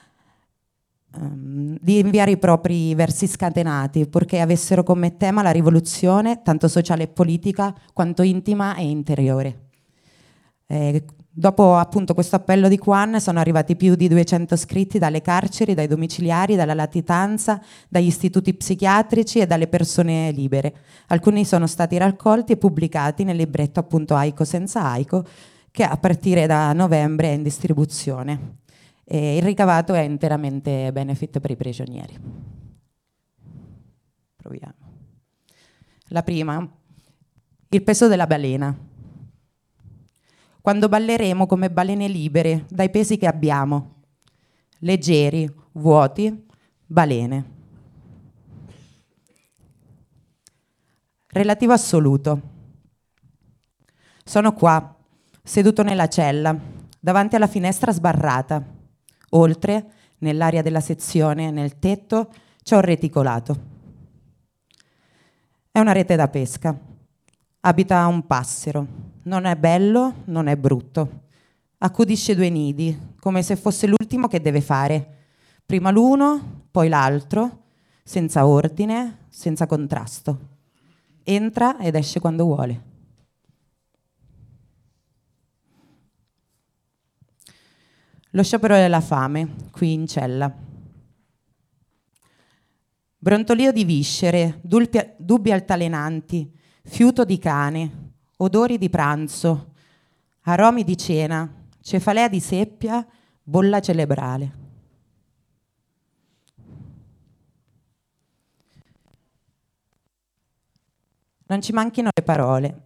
di inviare i propri versi scatenati, purché avessero come tema la rivoluzione, tanto sociale e politica, quanto intima e interiore. Dopo appunto questo appello di Juan sono arrivati più di 200 scritti dalle carceri, dai domiciliari, dalla latitanza, dagli istituti psichiatrici e dalle persone libere. Alcuni sono stati raccolti e pubblicati nel libretto appunto Aiko senza Aiko, che a partire da novembre è in distribuzione. E il ricavato è interamente benefit per i prigionieri. Proviamo. La prima, il peso della balena. Quando balleremo come balene libere dai pesi che abbiamo, leggeri, vuoti, balene. Relativo assoluto. Sono qua, seduto nella cella, davanti alla finestra sbarrata. Oltre, nell'area della sezione, nel tetto, c'è un reticolato. È una rete da pesca. Abita un passero. Non è bello, non è brutto. Accudisce 2 nidi, come se fosse l'ultimo che deve fare. Prima l'uno, poi l'altro, senza ordine, senza contrasto. Entra ed esce quando vuole. Lo sciopero della fame, qui in cella. Brontolio di viscere, dubbi altalenanti, fiuto di cane, odori di pranzo, aromi di cena, cefalea di seppia, bolla cerebrale. Non ci manchino le parole.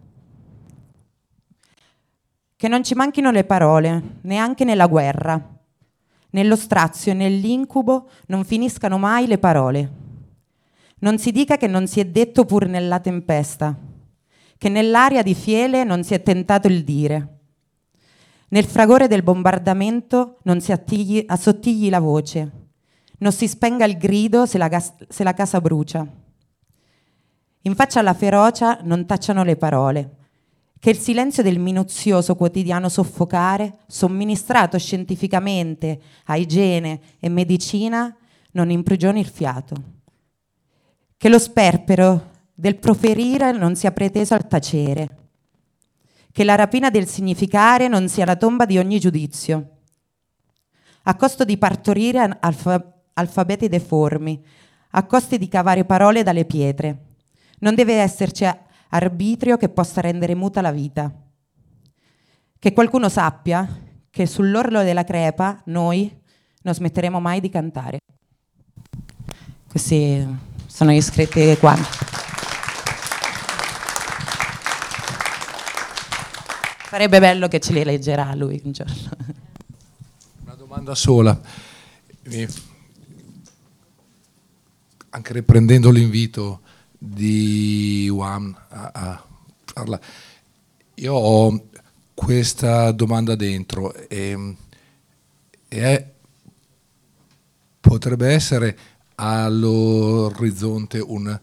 Che non ci manchino le parole, neanche nella guerra. Nello strazio e nell'incubo non finiscano mai le parole. Non si dica che non si è detto pur nella tempesta, che nell'aria di fiele non si è tentato il dire. Nel fragore del bombardamento non si assottigli la voce, non si spenga il grido se la casa brucia. In faccia alla ferocia non tacciano le parole, che il silenzio del minuzioso quotidiano soffocare, somministrato scientificamente a igiene e medicina, non imprigioni il fiato. Che lo sperpero del proferire non sia preteso al tacere. Che la rapina del significare non sia la tomba di ogni giudizio. A costo di partorire alfabeti deformi, a costo di cavare parole dalle pietre. Non deve esserci arbitrio che possa rendere muta la vita. Che qualcuno sappia che sull'orlo della crepa noi non smetteremo mai di cantare. Questi sono gli scritti qua. Sarebbe bello che ce li leggerà lui un giorno. Una domanda sola. Anche riprendendo l'invito di Juan a parlare, io ho questa domanda dentro e potrebbe essere all'orizzonte un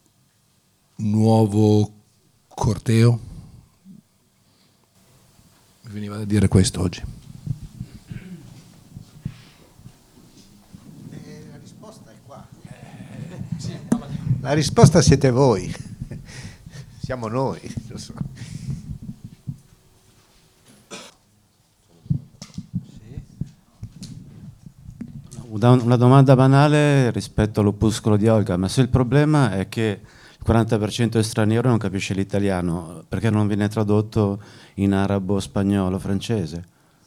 nuovo corteo? Mi veniva da dire questo oggi. La risposta siete voi, siamo noi. Lo so. Una domanda banale rispetto all'opuscolo di Olga, ma se il problema è che il 40% è straniero e non capisce l'italiano, perché non viene tradotto in arabo, spagnolo, francese?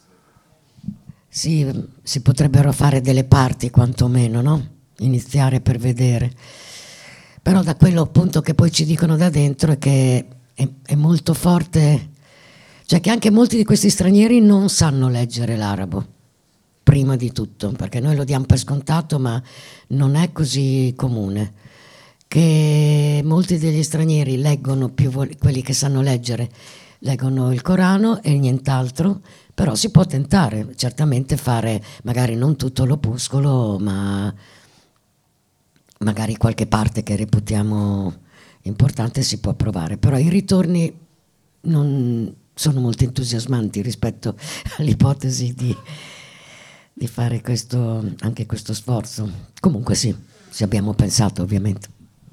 Sì, si potrebbero fare delle parti quantomeno, no? Iniziare per vedere. Però da quello appunto che poi ci dicono da dentro è che è molto forte, cioè che anche molti di questi stranieri non sanno leggere l'arabo, prima di tutto, perché noi lo diamo per scontato, ma non è così comune. Che molti degli stranieri leggono quelli che sanno leggere, leggono il Corano e nient'altro, però si può tentare, certamente fare magari non tutto l'opuscolo, ma magari qualche parte che reputiamo importante si può provare, però i ritorni non sono molto entusiasmanti rispetto all'ipotesi di fare anche questo sforzo. Comunque sì, ci abbiamo pensato ovviamente.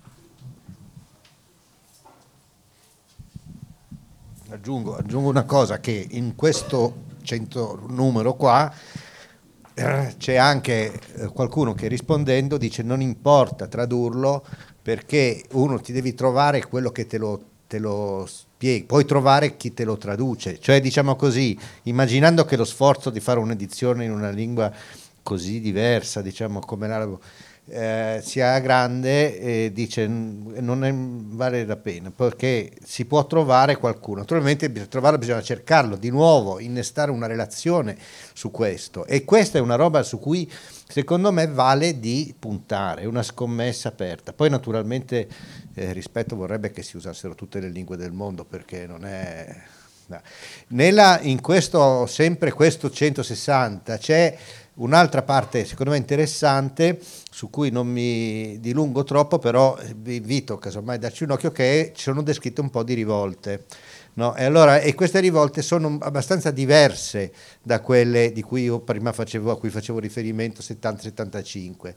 Aggiungo una cosa, che in questo numero qua c'è anche qualcuno che rispondendo dice non importa tradurlo perché uno ti devi trovare quello che te lo spieghi, puoi trovare chi te lo traduce, cioè diciamo così, immaginando che lo sforzo di fare un'edizione in una lingua così diversa, diciamo come l'arabo, sia grande, dice non vale la pena perché si può trovare qualcuno, naturalmente bisogna cercarlo di nuovo, innestare una relazione su questo, e questa è una roba su cui secondo me vale di puntare, è una scommessa aperta. Poi naturalmente rispetto vorrebbe che si usassero tutte le lingue del mondo, perché non è... In questo, sempre questo 160 c'è un'altra parte secondo me interessante su cui non mi dilungo troppo, però vi invito casomai a darci un occhio, che ci sono descritte un po' di rivolte, no? E queste rivolte sono abbastanza diverse da quelle di cui io prima a cui facevo riferimento, 70-75.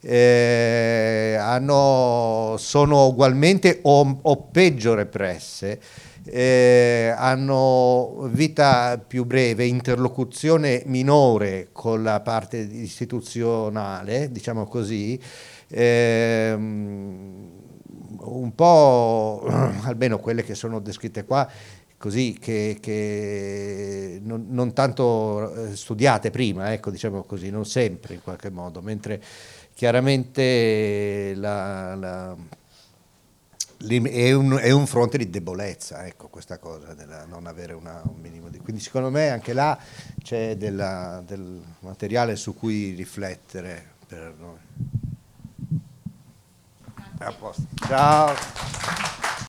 Sono ugualmente o peggio represse, hanno vita più breve, interlocuzione minore con la parte istituzionale, diciamo così, un po', almeno quelle che sono descritte qua, così che non tanto studiate prima, ecco, diciamo così, non sempre in qualche modo, mentre chiaramente è un fronte di debolezza, ecco, questa cosa della non avere un minimo di... Quindi secondo me anche là c'è del materiale su cui riflettere per noi. A posto. Ciao.